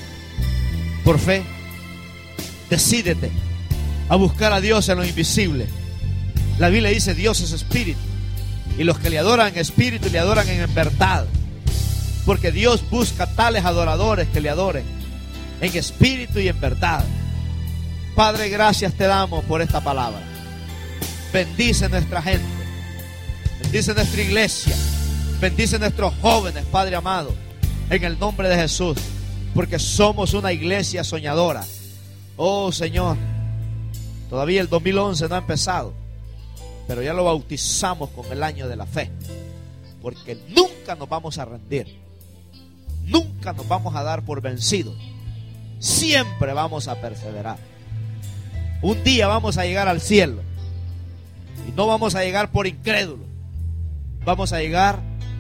por fe. Decídete a buscar a Dios en lo invisible. La Biblia dice: Dios es espíritu, y los que le adoran en espíritu le adoran en verdad, porque Dios busca tales adoradores que le adoren en espíritu y en verdad. Padre, gracias te damos por esta palabra. Bendice nuestra gente, bendice nuestra iglesia, bendice nuestros jóvenes, Padre amado, en el nombre de Jesús, porque somos una iglesia soñadora. Oh Señor, todavía el dos mil once no ha empezado, pero ya lo bautizamos con el año de la fe, porque nunca nos vamos a rendir, nunca nos vamos a dar por vencidos, siempre vamos a perseverar. Un día vamos a llegar al cielo, y no vamos a llegar por incrédulos, vamos a llegar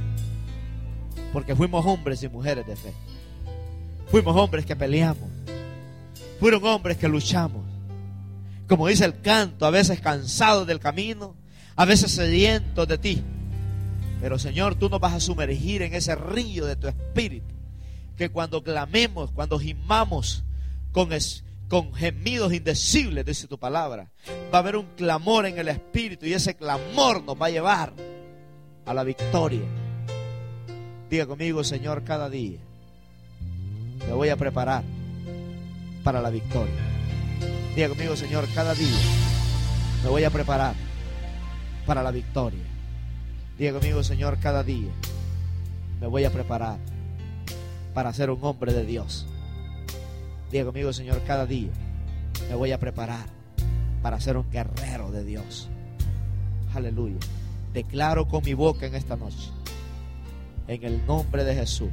porque fuimos hombres y mujeres de fe. Fuimos hombres que peleamos, fueron hombres que luchamos, como dice el canto, a veces cansados del camino, a veces sedientos de ti. Pero Señor, tú nos vas a sumergir en ese río de tu espíritu, que cuando clamemos, cuando gimamos con, es, con gemidos indecibles, dice tu palabra, va a haber un clamor en el espíritu, y ese clamor nos va a llevar a la victoria. Diga conmigo: Señor, cada día me voy a preparar para la victoria. Diga conmigo: Señor, cada día me voy a preparar para la victoria. Diga conmigo: Señor, cada día me voy a preparar para ser un hombre de Dios. Diga conmigo: Señor, cada día me voy a preparar para ser un guerrero de Dios. Aleluya. Declaro con mi boca en esta noche, en el nombre de Jesús,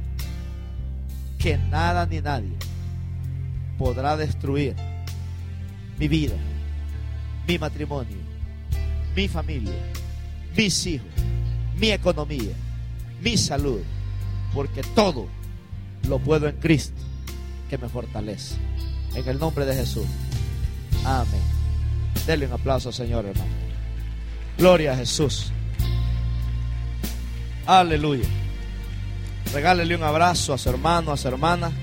que nada ni nadie podrá destruir mi vida, mi matrimonio, mi familia, mis hijos, mi economía, mi salud, porque todo lo puedo en Cristo que me fortalece. En el nombre de Jesús. Amén. Denle un aplauso al Señor, hermano. Gloria a Jesús. Aleluya. Regálele un abrazo a su hermano, a su hermana.